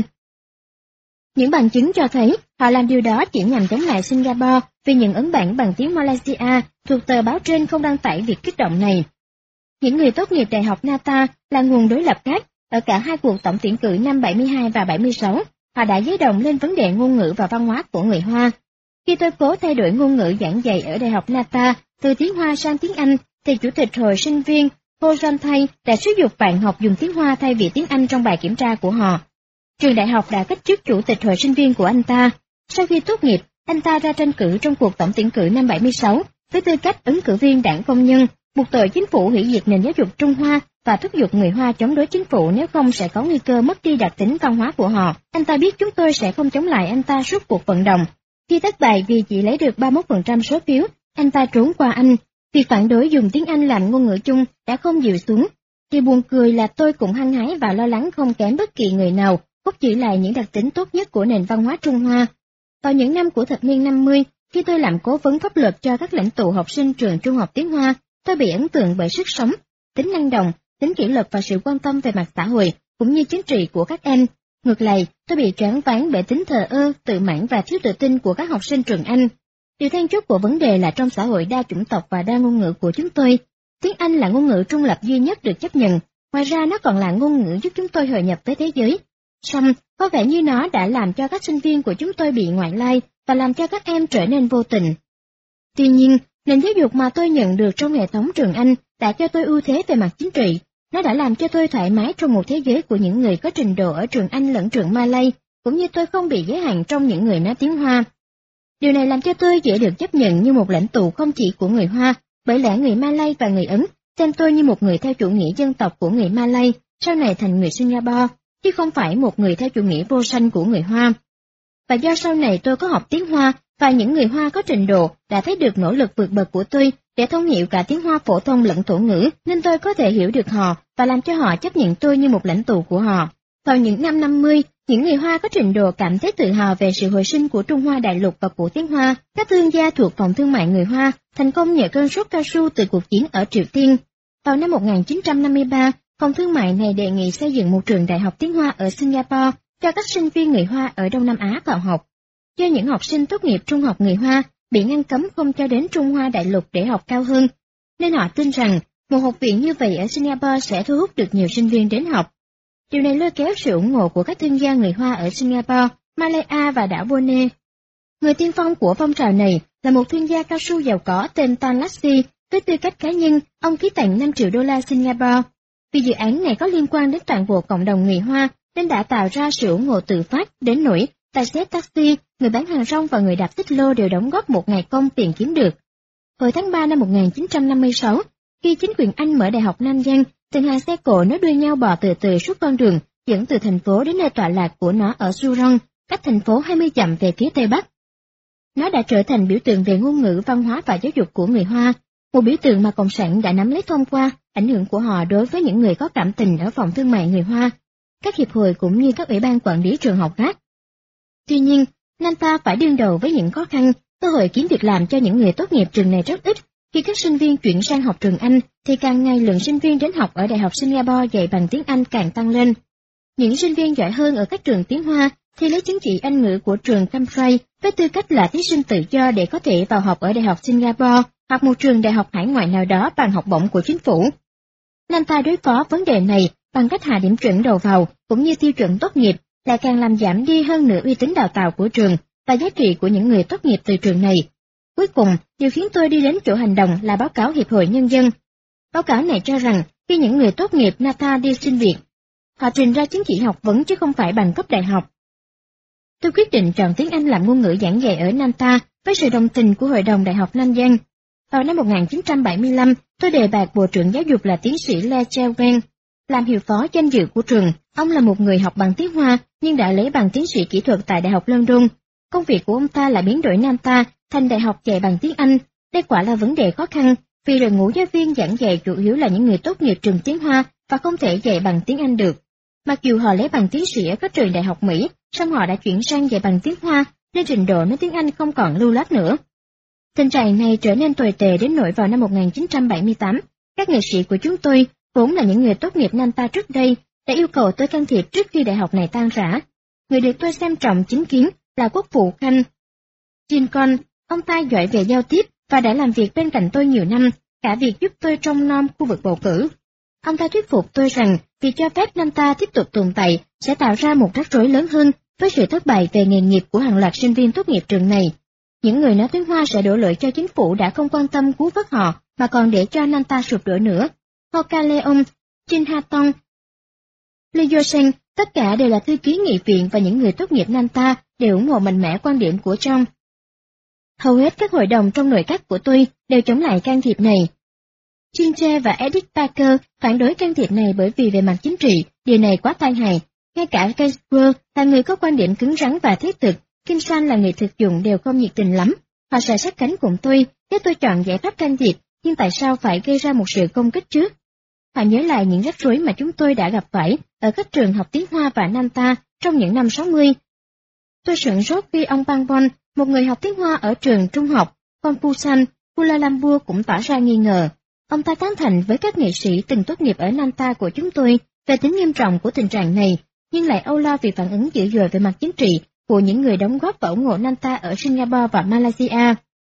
Những bằng chứng cho thấy họ làm điều đó chỉ nhằm chống lại Singapore vì những ấn bản bằng tiếng Malaysia thuộc tờ báo trên không đăng tải việc kích động này. Những người tốt nghiệp Đại học NATA là nguồn đối lập khác ở cả hai cuộc tổng tuyển cử năm 72 và 76. Họ đã dấy động lên vấn đề ngôn ngữ và văn hóa của người Hoa. Khi tôi cố thay đổi ngôn ngữ giảng dạy ở Đại học NATA từ tiếng Hoa sang tiếng Anh, thì chủ tịch hội sinh viên Ho John Thay đã xúi giục bạn học dùng tiếng Hoa thay vì tiếng Anh trong bài kiểm tra của họ. Trường đại học đã cách chức chủ tịch hội sinh viên của anh ta. Sau khi tốt nghiệp, anh ta ra tranh cử trong cuộc tổng tuyển cử năm 76 với tư cách ứng cử viên Đảng Công nhân, buộc tội chính phủ hủy diệt nền giáo dục Trung Hoa và thúc giục người Hoa chống đối chính phủ nếu không sẽ có nguy cơ mất đi đặc tính văn hóa của họ. Anh ta biết chúng tôi sẽ không chống lại anh ta suốt cuộc vận động. Khi thất bại vì chỉ lấy được 31% số phiếu, anh ta trốn qua Anh. Việc phản đối dùng tiếng Anh làm ngôn ngữ chung đã không dịu xuống. Điều buồn cười là tôi cũng hăng hái và lo lắng không kém bất kỳ người nào, cốt giữ lại những đặc tính tốt nhất của nền văn hóa Trung Hoa. Vào những năm của thập niên 50, khi tôi làm cố vấn pháp luật cho các lãnh tụ học sinh trường trung học tiếng Hoa, tôi bị ấn tượng bởi sức sống, tính năng động, tính kỷ luật và sự quan tâm về mặt xã hội, cũng như chính trị của các em. Ngược lại, tôi bị choáng váng bởi tính thờ ơ, tự mãn và thiếu tự tin của các học sinh trường Anh. Điều then chốt của vấn đề là trong xã hội đa chủng tộc và đa ngôn ngữ của chúng tôi, tiếng Anh là ngôn ngữ trung lập duy nhất được chấp nhận, ngoài ra nó còn là ngôn ngữ giúp chúng tôi hội nhập với thế giới. Song, có vẻ như nó đã làm cho các sinh viên của chúng tôi bị ngoại lai và làm cho các em trở nên vô tình. Tuy nhiên, nền giáo dục mà tôi nhận được trong hệ thống trường Anh đã cho tôi ưu thế về mặt chính trị. Nó đã làm cho tôi thoải mái trong một thế giới của những người có trình độ ở trường Anh lẫn trường Malay, cũng như tôi không bị giới hạn trong những người nói tiếng Hoa. Điều này làm cho tôi dễ được chấp nhận như một lãnh tụ không chỉ của người Hoa, bởi lẽ người Malay và người Ấn xem tôi như một người theo chủ nghĩa dân tộc của người Malay, sau này thành người Singapore, chứ không phải một người theo chủ nghĩa vô sanh của người Hoa. Và do sau này tôi có học tiếng Hoa, và những người Hoa có trình độ đã thấy được nỗ lực vượt bậc của tôi để thông hiểu cả tiếng Hoa phổ thông lẫn thổ ngữ, nên tôi có thể hiểu được họ và làm cho họ chấp nhận tôi như một lãnh tụ của họ. Vào những năm 50, những người Hoa có trình độ cảm thấy tự hào về sự hồi sinh của Trung Hoa đại lục và của tiếng Hoa. Các thương gia thuộc phòng thương mại người Hoa thành công nhờ cơn sốt cao su từ cuộc chiến ở Triều Tiên. Vào năm 1953, phòng thương mại này đề nghị xây dựng một trường đại học tiếng Hoa ở Singapore cho các sinh viên người Hoa ở Đông Nam Á vào học. Do những học sinh tốt nghiệp trung học người Hoa bị ngăn cấm không cho đến Trung Hoa đại lục để học cao hơn, nên họ tin rằng một học viện như vậy ở Singapore sẽ thu hút được nhiều sinh viên đến học. Điều này lôi kéo sự ủng hộ của các thương gia người Hoa ở Singapore, Malaya và đảo Borneo. Người tiên phong của phong trào này là một thương gia cao su giàu có tên Tan Lassie. Với tư cách cá nhân, ông ký tặng 5 triệu đô la Singapore. Vì dự án này có liên quan đến toàn bộ cộng đồng người Hoa, nên đã tạo ra sự ủng hộ tự phát đến nỗi tài xế taxi, người bán hàng rong và người đạp xích lô đều đóng góp một ngày công tiền kiếm được. Hồi tháng 3 năm 1956, Khi chính quyền Anh mở Đại học Nam Giang, từng hàng xe cộ nối đuôi nhau bò từ từ suốt con đường dẫn từ thành phố đến nơi tọa lạc của nó ở Surong, cách thành phố 20 dặm về phía tây bắc. Nó đã trở thành biểu tượng về ngôn ngữ, văn hóa và giáo dục của người Hoa, một biểu tượng mà Cộng sản đã nắm lấy thông qua ảnh hưởng của họ đối với những người có cảm tình ở phòng thương mại người Hoa, các hiệp hội cũng như các ủy ban quản lý trường học khác. Tuy nhiên, Nanta phải đương đầu với những khó khăn, cơ hội kiếm việc làm cho những người tốt nghiệp trường này rất ít. Khi các sinh viên chuyển sang học trường Anh, thì càng ngày lượng sinh viên đến học ở Đại học Singapore dạy bằng tiếng Anh càng tăng lên. Những sinh viên giỏi hơn ở các trường tiếng Hoa thì lấy chứng chỉ Anh ngữ của trường Cambridge với tư cách là thí sinh tự do để có thể vào học ở Đại học Singapore hoặc một trường đại học hải ngoại nào đó bằng học bổng của chính phủ. Nanta đối phó vấn đề này bằng cách hạ điểm chuẩn đầu vào cũng như tiêu chuẩn tốt nghiệp, lại càng làm giảm đi hơn nữa uy tín đào tạo của trường và giá trị của những người tốt nghiệp từ trường này. Cuối cùng, điều khiến tôi đi đến chỗ hành động là báo cáo Hiệp hội Nhân dân. Báo cáo này cho rằng, khi những người tốt nghiệp Nanta đi xin việc, họ trình ra chứng chỉ học vấn chứ không phải bằng cấp đại học. Tôi quyết định chọn tiếng Anh làm ngôn ngữ giảng dạy ở Nanta với sự đồng tình của Hội đồng Đại học Nam Giang. Vào năm 1975, tôi đề bạt Bộ trưởng Giáo dục là tiến sĩ Lê Treo Ven làm hiệu phó danh dự của trường. Ông là một người học bằng tiếng Hoa nhưng đã lấy bằng tiến sĩ kỹ thuật tại Đại học London. Công việc của ông ta là biến đổi Nanta thành đại học dạy bằng tiếng Anh. Đây quả là vấn đề khó khăn, vì đội ngũ giáo viên giảng dạy chủ yếu là những người tốt nghiệp trường tiếng Hoa và không thể dạy bằng tiếng Anh được. Mặc dù họ lấy bằng tiến sĩ ở các trường đại học Mỹ, song họ đã chuyển sang dạy bằng tiếng Hoa, nên trình độ nói tiếng Anh không còn lưu loát nữa. Tình trạng này trở nên tồi tệ đến nỗi vào năm 1978, các nghệ sĩ của chúng tôi, vốn là những người tốt nghiệp Nanta trước đây, đã yêu cầu tôi can thiệp trước khi đại học này tan rã. Người được tôi xem trọng chính kiến là quốc vụ khanh Jin Con. Ông ta giỏi về giao tiếp và đã làm việc bên cạnh tôi nhiều năm, cả việc giúp tôi trông nom khu vực bầu cử. Ông ta thuyết phục tôi rằng việc cho phép Nanta tiếp tục tồn tại sẽ tạo ra một rắc rối lớn hơn với sự thất bại về nghề nghiệp của hàng loạt sinh viên tốt nghiệp trường này. Những người nói tiếng Hoa sẽ đổ lỗi cho chính phủ đã không quan tâm cứu vớt họ, mà còn để cho Nanta sụp đổ nữa. Hoka Leong, Jin Hatong, Lee Yo-seng, tất cả đều là thư ký nghị viện và những người tốt nghiệp Nanta đều ủng hộ mạnh mẽ quan điểm của Trong. Hầu hết các hội đồng trong nội các của tôi đều chống lại can thiệp này. Jin Che và Edith Parker phản đối can thiệp này bởi vì về mặt chính trị, điều này quá tai hại. Ngay cả Gainsborough là người có quan điểm cứng rắn và thiết thực, Kim San là người thực dụng đều không nhiệt tình lắm. Họ sẽ sát cánh cùng tôi nếu tôi chọn giải pháp can thiệp, nhưng tại sao phải gây ra một sự công kích trước? Họ nhớ lại những rắc rối mà chúng tôi đã gặp phải ở các trường học tiếng Hoa và Nanta trong những năm 60. Tôi sửng sốt khi ông Pang Bon, một người học tiếng Hoa ở trường trung học Confucian, Kuala Lumpur cũng tỏ ra nghi ngờ. Ông ta tán thành với các nghệ sĩ từng tốt nghiệp ở Nanta của chúng tôi về tính nghiêm trọng của tình trạng này, nhưng lại âu lo vì phản ứng dữ dội về mặt chính trị của những người đóng góp và ủng hộ Nanta ở Singapore và Malaysia.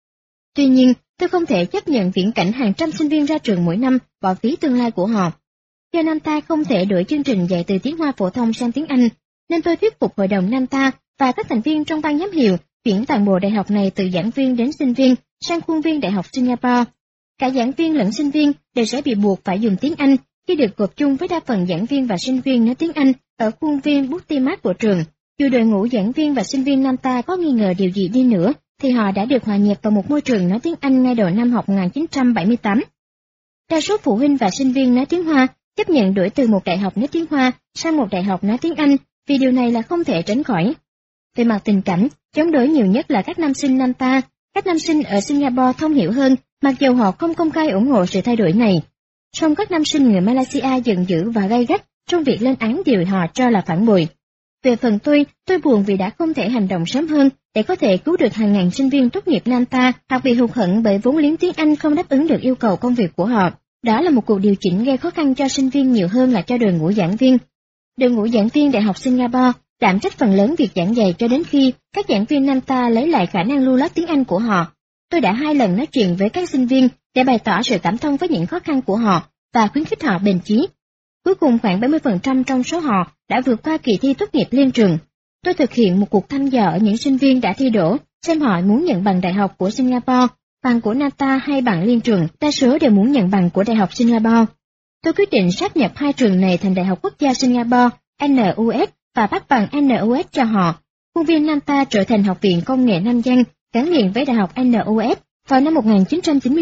Tuy nhiên, tôi không thể chấp nhận viễn cảnh hàng trăm sinh viên ra trường mỗi năm bỏ phí tương lai của họ. Do Nanta không thể đổi chương trình dạy từ tiếng Hoa phổ thông sang tiếng Anh, nên tôi thuyết phục hội đồng Nanta và các thành viên trong ban giám hiệu chuyển toàn bộ đại học này từ giảng viên đến sinh viên sang khuôn viên Đại học Singapore. Cả giảng viên lẫn sinh viên đều sẽ bị buộc phải dùng tiếng Anh khi được gộp chung với đa phần giảng viên và sinh viên nói tiếng Anh ở khuôn viên Buktimat của trường. Dù đội ngũ giảng viên và sinh viên Nanta có nghi ngờ điều gì đi nữa, thì họ đã được hòa nhập vào một môi trường nói tiếng Anh ngay đầu năm học 1978. Đa số phụ huynh và sinh viên nói tiếng Hoa chấp nhận đổi từ một đại học nói tiếng Hoa sang một đại học nói tiếng Anh, vì điều này là không thể tránh khỏi. Về mặt tình cảm, chống đối nhiều nhất là các nam sinh Nanta. Các nam sinh ở Singapore thông hiểu hơn, mặc dù họ không công khai ủng hộ sự thay đổi này. Song các nam sinh người Malaysia giận dữ và gay gắt trong việc lên án điều họ cho là phản bội. Về phần tôi buồn vì đã không thể hành động sớm hơn để có thể cứu được hàng ngàn sinh viên tốt nghiệp Nanta hoặc bị hụt hẫng bởi vốn liếng tiếng Anh không đáp ứng được yêu cầu công việc của họ. Đó là một cuộc điều chỉnh gây khó khăn cho sinh viên nhiều hơn là cho đội ngũ giảng viên. Đội ngũ giảng viên Đại học Singapore đảm trách phần lớn việc giảng dạy cho đến khi các giảng viên Nanta lấy lại khả năng lưu loát tiếng Anh của họ. Tôi đã 2 lần nói chuyện với các sinh viên để bày tỏ sự cảm thông với những khó khăn của họ và khuyến khích họ bền chí. Cuối cùng khoảng 70% trong số họ đã vượt qua kỳ thi tốt nghiệp liên trường. Tôi thực hiện một cuộc thăm dò ở những sinh viên đã thi đỗ, xem họ muốn nhận bằng đại học của Singapore, bằng của Nanta hay bằng liên trường. Đa số đều muốn nhận bằng của Đại học Singapore. Tôi quyết định sáp nhập 2 trường này thành Đại học Quốc gia Singapore, NUS, và phát bằng NUS cho họ. Khuôn viên Nanta trở thành Học viện Công nghệ Nam Giang, gắn liền với Đại học NUS. Vào năm 1991,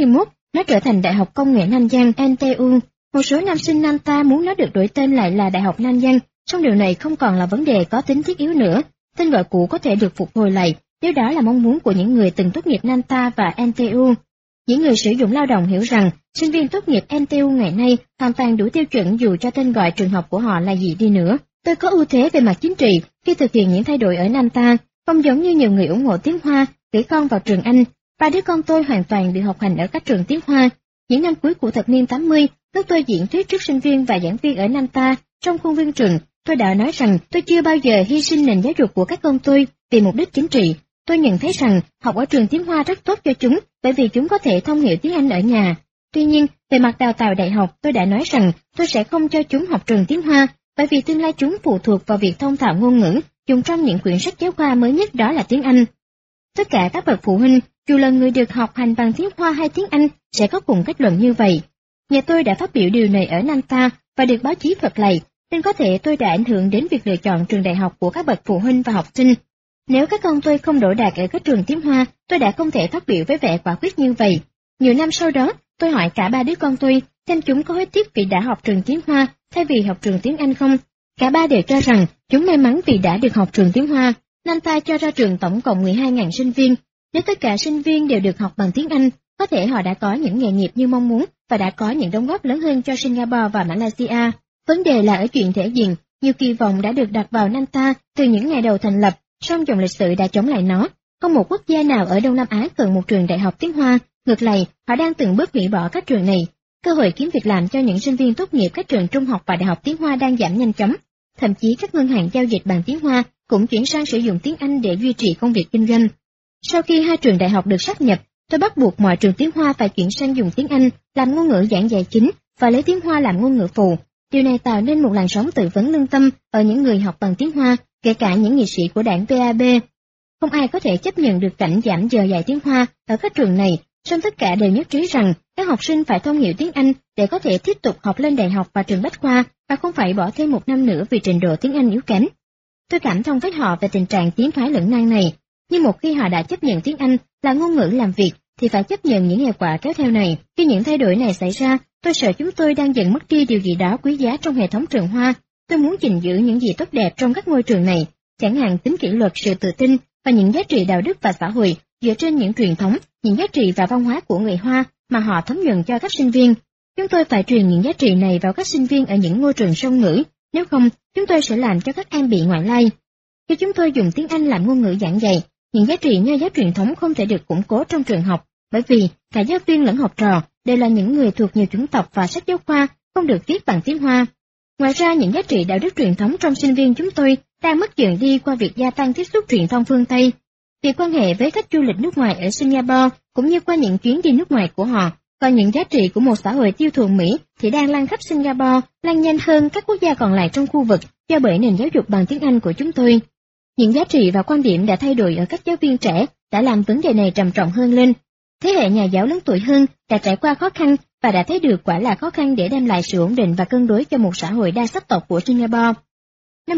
nó trở thành Đại học Công nghệ Nam Giang NTU. Một số nam sinh Nanta muốn nó được đổi tên lại là Đại học Nam Giang, song điều này không còn là vấn đề có tính thiết yếu nữa. Tên gọi cũ có thể được phục hồi lại, nếu đó là mong muốn của những người từng tốt nghiệp Nanta và NTU. Những người sử dụng lao động hiểu rằng, sinh viên tốt nghiệp NTU ngày nay hoàn toàn đủ tiêu chuẩn dù cho tên gọi trường học của họ là gì đi nữa. Tôi có ưu thế về mặt chính trị khi thực hiện những thay đổi ở Nanta, không giống như nhiều người ủng hộ tiếng Hoa, gửi con vào trường Anh. 3 đứa con tôi hoàn toàn được học hành ở các trường tiếng Hoa. Những năm cuối của thập niên 80, lúc tôi diễn thuyết trước sinh viên và giảng viên ở Nanta, trong khuôn viên trường, tôi đã nói rằng tôi chưa bao giờ hy sinh nền giáo dục của các con tôi vì mục đích chính trị. Tôi nhận thấy rằng học ở trường tiếng Hoa rất tốt cho chúng, bởi vì chúng có thể thông hiểu tiếng Anh ở nhà. Tuy nhiên, về mặt đào tạo đại học, tôi đã nói rằng tôi sẽ không cho chúng học trường tiếng Hoa, bởi vì tương lai chúng phụ thuộc vào việc thông thạo ngôn ngữ dùng trong những quyển sách giáo khoa mới nhất, đó là tiếng Anh. Tất cả các bậc phụ huynh, dù là người được học hành bằng tiếng Hoa hay tiếng Anh, sẽ có cùng kết luận như vậy. Nhà tôi đã phát biểu điều này ở Nanta và được báo chí phật lạy, nên có thể tôi đã ảnh hưởng đến việc lựa chọn trường đại học của các bậc phụ huynh và học sinh. Nếu các con tôi không đỗ đạt ở các trường tiếng Hoa, tôi đã không thể phát biểu với vẻ quả quyết như vậy. Nhiều năm sau đó, tôi hỏi cả 3 đứa con tôi xem chúng có hối tiếc vì đã học trường tiếng Hoa thay vì học trường tiếng Anh không. Cả 3 đều cho rằng chúng may mắn vì đã được học trường tiếng Hoa. Nanta cho ra trường tổng cộng 12.000 sinh viên. Nếu tất cả sinh viên đều được học bằng tiếng Anh, có thể họ đã có những nghề nghiệp như mong muốn và đã có những đóng góp lớn hơn cho Singapore và Malaysia. Vấn đề là ở chuyện thể diện, nhiều kỳ vọng đã được đặt vào Nanta từ những ngày đầu thành lập, song dòng lịch sử đã chống lại nó. Không một quốc gia nào ở Đông Nam Á cần một trường đại học tiếng Hoa, ngược lại, họ đang từng bước hủy bỏ các trường này. Cơ hội kiếm việc làm cho những sinh viên tốt nghiệp các trường trung học và đại học tiếng Hoa đang giảm nhanh chóng. Thậm chí các ngân hàng giao dịch bằng tiếng Hoa cũng chuyển sang sử dụng tiếng Anh để duy trì công việc kinh doanh. Sau khi 2 trường đại học được sáp nhập, tôi bắt buộc mọi trường tiếng Hoa phải chuyển sang dùng tiếng Anh làm ngôn ngữ giảng dạy chính và lấy tiếng Hoa làm ngôn ngữ phụ. Điều này tạo nên một làn sóng tự vấn lương tâm ở những người học bằng tiếng Hoa, kể cả những nghị sĩ của đảng PAB. Không ai có thể chấp nhận được cảnh giảm giờ dạy tiếng Hoa ở các trường này, song tất cả đều nhất trí rằng các học sinh phải thông hiểu tiếng Anh để có thể tiếp tục học lên đại học và trường bách khoa, và không phải bỏ thêm 1 năm nữa vì trình độ tiếng Anh yếu kém. Tôi cảm thông với họ về tình trạng tiến thoái lưỡng nan này, nhưng một khi họ đã chấp nhận tiếng Anh là ngôn ngữ làm việc, thì phải chấp nhận những hệ quả kéo theo này. Khi những thay đổi này xảy ra, tôi sợ chúng tôi đang dần mất đi điều gì đó quý giá trong hệ thống trường Hoa. Tôi muốn gìn giữ những gì tốt đẹp trong các ngôi trường này, chẳng hạn tính kỷ luật, sự tự tin và những giá trị đạo đức và xã hội dựa trên những truyền thống, những giá trị và văn hóa của người Hoa mà họ thấm nhuần cho các sinh viên. Chúng tôi phải truyền những giá trị này vào các sinh viên ở những ngôi trường song ngữ, nếu không, chúng tôi sẽ làm cho các em bị ngoại lai. Khi chúng tôi dùng tiếng Anh làm ngôn ngữ giảng dạy, những giá trị nho giáo truyền thống không thể được củng cố trong trường học, bởi vì cả giáo viên lẫn học trò đều là những người thuộc nhiều chủng tộc và sách giáo khoa không được viết bằng tiếng Hoa. Ngoài ra, những giá trị đạo đức truyền thống trong sinh viên chúng tôi đang mất dần đi qua việc gia tăng tiếp xúc truyền thông phương Tây. Việc quan hệ với khách du lịch nước ngoài ở Singapore cũng như qua những chuyến đi nước ngoài của họ, còn những giá trị của một xã hội tiêu thụ Mỹ thì đang lan khắp Singapore, lan nhanh hơn các quốc gia còn lại trong khu vực do bởi nền giáo dục bằng tiếng Anh của chúng tôi. Những giá trị và quan điểm đã thay đổi ở các giáo viên trẻ đã làm vấn đề này trầm trọng hơn lên. Thế hệ nhà giáo lớn tuổi hơn đã trải qua khó khăn và đã thấy được quả là khó khăn để đem lại sự ổn định và cân đối cho một xã hội đa sắc tộc của Singapore. Năm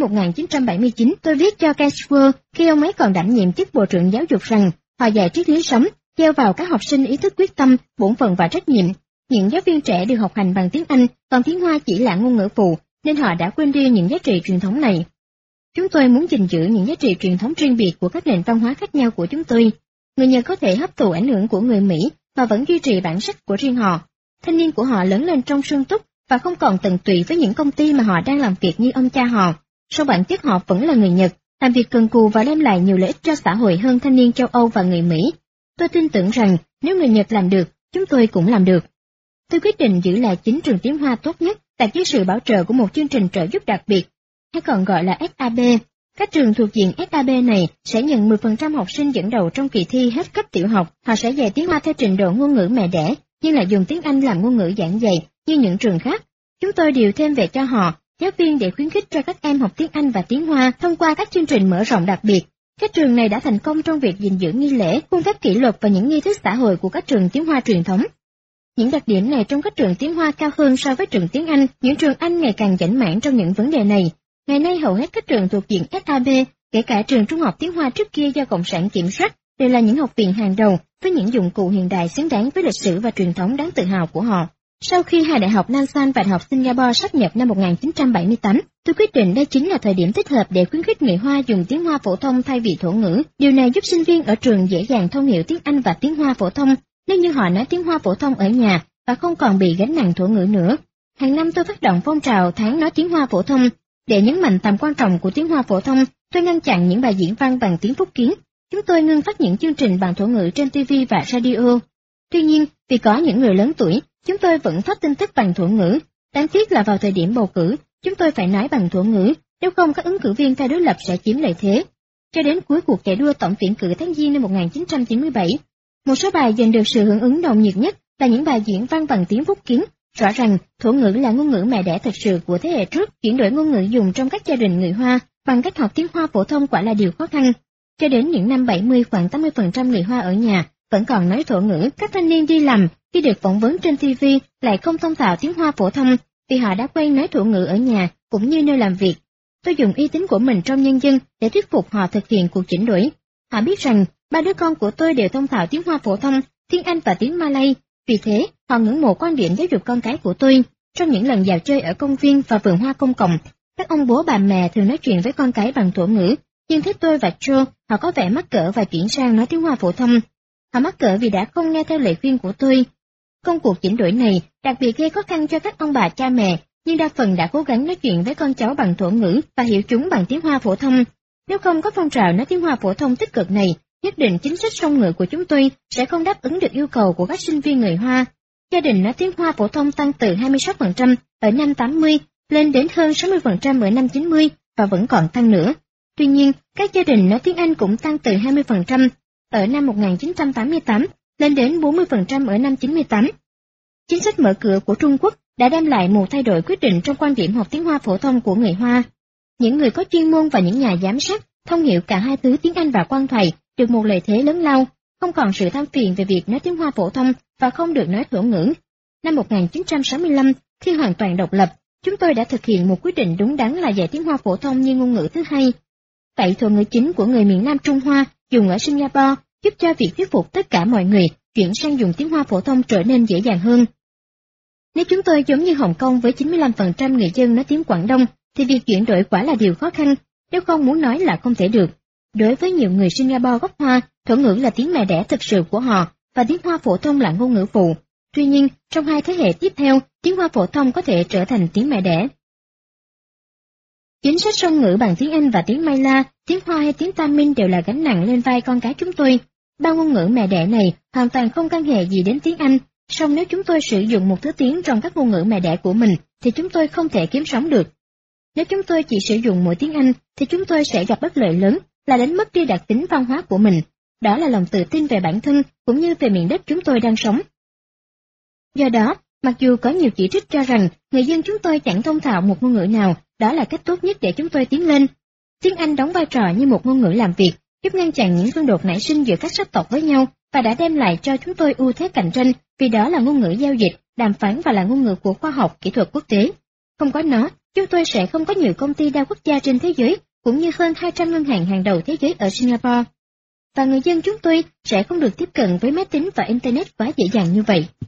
1979, tôi viết cho Cashwell khi ông ấy còn đảm nhiệm chức Bộ trưởng Giáo dục rằng họ dạy triết lý sống, gieo vào các học sinh ý thức quyết tâm, bổn phận và trách nhiệm. Những giáo viên trẻ được học hành bằng tiếng Anh, còn tiếng Hoa chỉ là ngôn ngữ phụ, nên họ đã quên đi những giá trị truyền thống này. Chúng tôi muốn gìn giữ những giá trị truyền thống riêng biệt của các nền văn hóa khác nhau của chúng tôi. Người Nhật có thể hấp thụ ảnh hưởng của người Mỹ và vẫn duy trì bản sắc của riêng họ. Thanh niên của họ lớn lên trong sương túc và không còn tận tụy với những công ty mà họ đang làm việc như ông cha họ. Sau bản chất họ vẫn là người Nhật, làm việc cần cù và đem lại nhiều lợi ích cho xã hội hơn thanh niên châu Âu và người Mỹ. Tôi tin tưởng rằng nếu người Nhật làm được, chúng tôi cũng làm được. Tôi quyết định giữ lại 9 trường tiếng Hoa tốt nhất đặt dưới sự bảo trợ của một chương trình trợ giúp đặc biệt, hay còn gọi là SAB. Các trường thuộc diện SAB này sẽ nhận 10% học sinh dẫn đầu trong kỳ thi hết cấp tiểu học. Họ sẽ dạy tiếng Hoa theo trình độ ngôn ngữ mẹ đẻ, nhưng lại dùng tiếng Anh làm ngôn ngữ giảng dạy như những trường khác. Chúng tôi điều thêm về cho họ giáo viên để khuyến khích cho các em học tiếng Anh và tiếng Hoa thông qua các chương trình mở rộng đặc biệt. Các trường này đã thành công trong việc gìn giữ nghi lễ, khuôn phép kỷ luật và những nghi thức xã hội của các trường tiếng Hoa truyền thống. Những đặc điểm này trong các trường tiếng Hoa cao hơn so với trường tiếng Anh. Những trường Anh ngày càng chảnh mãn trong những vấn đề này. Ngày nay hầu hết các trường thuộc diện SAB, kể cả trường trung học tiếng Hoa trước kia do Cộng sản kiểm soát, đều là những học viện hàng đầu với những dụng cụ hiện đại xứng đáng với lịch sử và truyền thống đáng tự hào của họ. Sau khi hai đại học Nansan và đại học Singapore sáp nhập năm 1978, tôi quyết định đây chính là thời điểm thích hợp để khuyến khích người Hoa dùng tiếng Hoa phổ thông thay vì thổ ngữ. Điều này giúp sinh viên ở trường dễ dàng thông hiểu tiếng Anh và tiếng Hoa phổ thông nếu như họ nói tiếng Hoa phổ thông ở nhà và không còn bị gánh nặng thổ ngữ nữa. Hàng năm tôi phát động phong trào tháng nói tiếng Hoa phổ thông. Để nhấn mạnh tầm quan trọng của tiếng Hoa phổ thông, tôi ngăn chặn những bài diễn văn bằng tiếng Phúc Kiến. Chúng tôi ngưng phát những chương trình bằng thổ ngữ trên TV và radio. Tuy nhiên, vì có những người lớn tuổi, chúng tôi vẫn phát tin tức bằng thổ ngữ. Đáng tiếc là vào thời điểm bầu cử, chúng tôi phải nói bằng thổ ngữ, nếu không các ứng cử viên phe đối lập sẽ chiếm lợi thế. Cho đến cuối cuộc chạy đua tổng tuyển cử tháng Giêng năm 1997, một số bài giành được sự hưởng ứng nồng nhiệt nhất là những bài diễn văn bằng tiếng Phúc Kiến. Rõ ràng, thổ ngữ là ngôn ngữ mẹ đẻ thực sự của thế hệ trước, chuyển đổi ngôn ngữ dùng trong các gia đình người Hoa bằng cách học tiếng Hoa phổ thông quả là điều khó khăn. Cho đến những năm 70, khoảng 80% người Hoa ở nhà vẫn còn nói thổ ngữ. Các thanh niên đi làm khi được phỏng vấn trên TV lại không thông thạo tiếng Hoa phổ thông vì họ đã quen nói thổ ngữ ở nhà cũng như nơi làm việc. Tôi dùng uy tín của mình trong nhân dân để thuyết phục họ thực hiện cuộc chuyển đổi. Họ biết rằng ba đứa con của tôi đều thông thạo tiếng Hoa phổ thông, tiếng Anh và tiếng Malay. Vì thế, họ ngưỡng mộ quan điểm giáo dục con cái của tôi. Trong những lần dạo chơi ở công viên và vườn hoa công cộng, các ông bố bà mẹ thường nói chuyện với con cái bằng thổ ngữ. Nhưng thấy tôi và Joe, họ có vẻ mắc cỡ và chuyển sang nói tiếng Hoa phổ thông. Họ mắc cỡ vì đã không nghe theo lời khuyên của tôi. Công cuộc chuyển đổi này đặc biệt gây khó khăn cho các ông bà cha mẹ, nhưng đa phần đã cố gắng nói chuyện với con cháu bằng thổ ngữ và hiểu chúng bằng tiếng Hoa phổ thông. Nếu không có phong trào nói tiếng Hoa phổ thông tích cực này, nhất định chính sách song ngữ của chúng tôi sẽ không đáp ứng được yêu cầu của các sinh viên người Hoa. Gia đình nói tiếng Hoa phổ thông tăng từ 26% ở năm 80 lên đến hơn 60% ở năm 90 và vẫn còn tăng nữa. Tuy nhiên, các gia đình nói tiếng Anh cũng tăng từ 20% ở năm 1988 lên đến 40% ở năm 98. Chính sách mở cửa của Trung Quốc đã đem lại một thay đổi quyết định trong quan điểm học tiếng Hoa phổ thông của người Hoa. Những người có chuyên môn và những nhà giám sát thông hiểu cả hai thứ tiếng Anh và quan thoại được một lợi thế lớn lao, không còn sự than phiền về việc nói tiếng Hoa phổ thông và không được nói thổ ngữ. Năm 1965, khi hoàn toàn độc lập, chúng tôi đã thực hiện một quyết định đúng đắn là dạy tiếng Hoa phổ thông như ngôn ngữ thứ hai. Vậy thổ ngữ chính của người miền Nam Trung Hoa dùng ở Singapore giúp cho việc thuyết phục tất cả mọi người chuyển sang dùng tiếng Hoa phổ thông trở nên dễ dàng hơn. Nếu chúng tôi giống như Hồng Kông với 95% người dân nói tiếng Quảng Đông, thì việc chuyển đổi quả là điều khó khăn, nếu không muốn nói là không thể được. Đối với nhiều người Singapore gốc Hoa, thổ ngữ là tiếng mẹ đẻ thực sự của họ, và tiếng Hoa phổ thông là ngôn ngữ phụ. Tuy nhiên, trong hai thế hệ tiếp theo, tiếng Hoa phổ thông có thể trở thành tiếng mẹ đẻ. Chính sách song ngữ bằng tiếng Anh và tiếng Mala, tiếng Hoa hay tiếng Tamil đều là gánh nặng lên vai con cái chúng tôi. Ba ngôn ngữ mẹ đẻ này hoàn toàn không can hệ gì đến tiếng Anh, song nếu chúng tôi sử dụng một thứ tiếng trong các ngôn ngữ mẹ đẻ của mình, thì chúng tôi không thể kiếm sống được. Nếu chúng tôi chỉ sử dụng mỗi tiếng Anh, thì chúng tôi sẽ gặp bất lợi lớn, là đánh mất đi đặc tính văn hóa của mình. Đó là lòng tự tin về bản thân, cũng như về miền đất chúng tôi đang sống. Do đó, mặc dù có nhiều chỉ trích cho rằng người dân chúng tôi chẳng thông thạo một ngôn ngữ nào, đó là cách tốt nhất để chúng tôi tiến lên. Tiếng Anh đóng vai trò như một ngôn ngữ làm việc, giúp ngăn chặn những xung đột nảy sinh giữa các sắc tộc với nhau, và đã đem lại cho chúng tôi ưu thế cạnh tranh, vì đó là ngôn ngữ giao dịch, đàm phán và là ngôn ngữ của khoa học, kỹ thuật quốc tế. Không có nó, chúng tôi sẽ không có nhiều công ty đa quốc gia trên thế giới, cũng như hơn 200 ngân hàng hàng đầu thế giới ở Singapore. Và người dân chúng tôi sẽ không được tiếp cận với máy tính và Internet quá dễ dàng như vậy.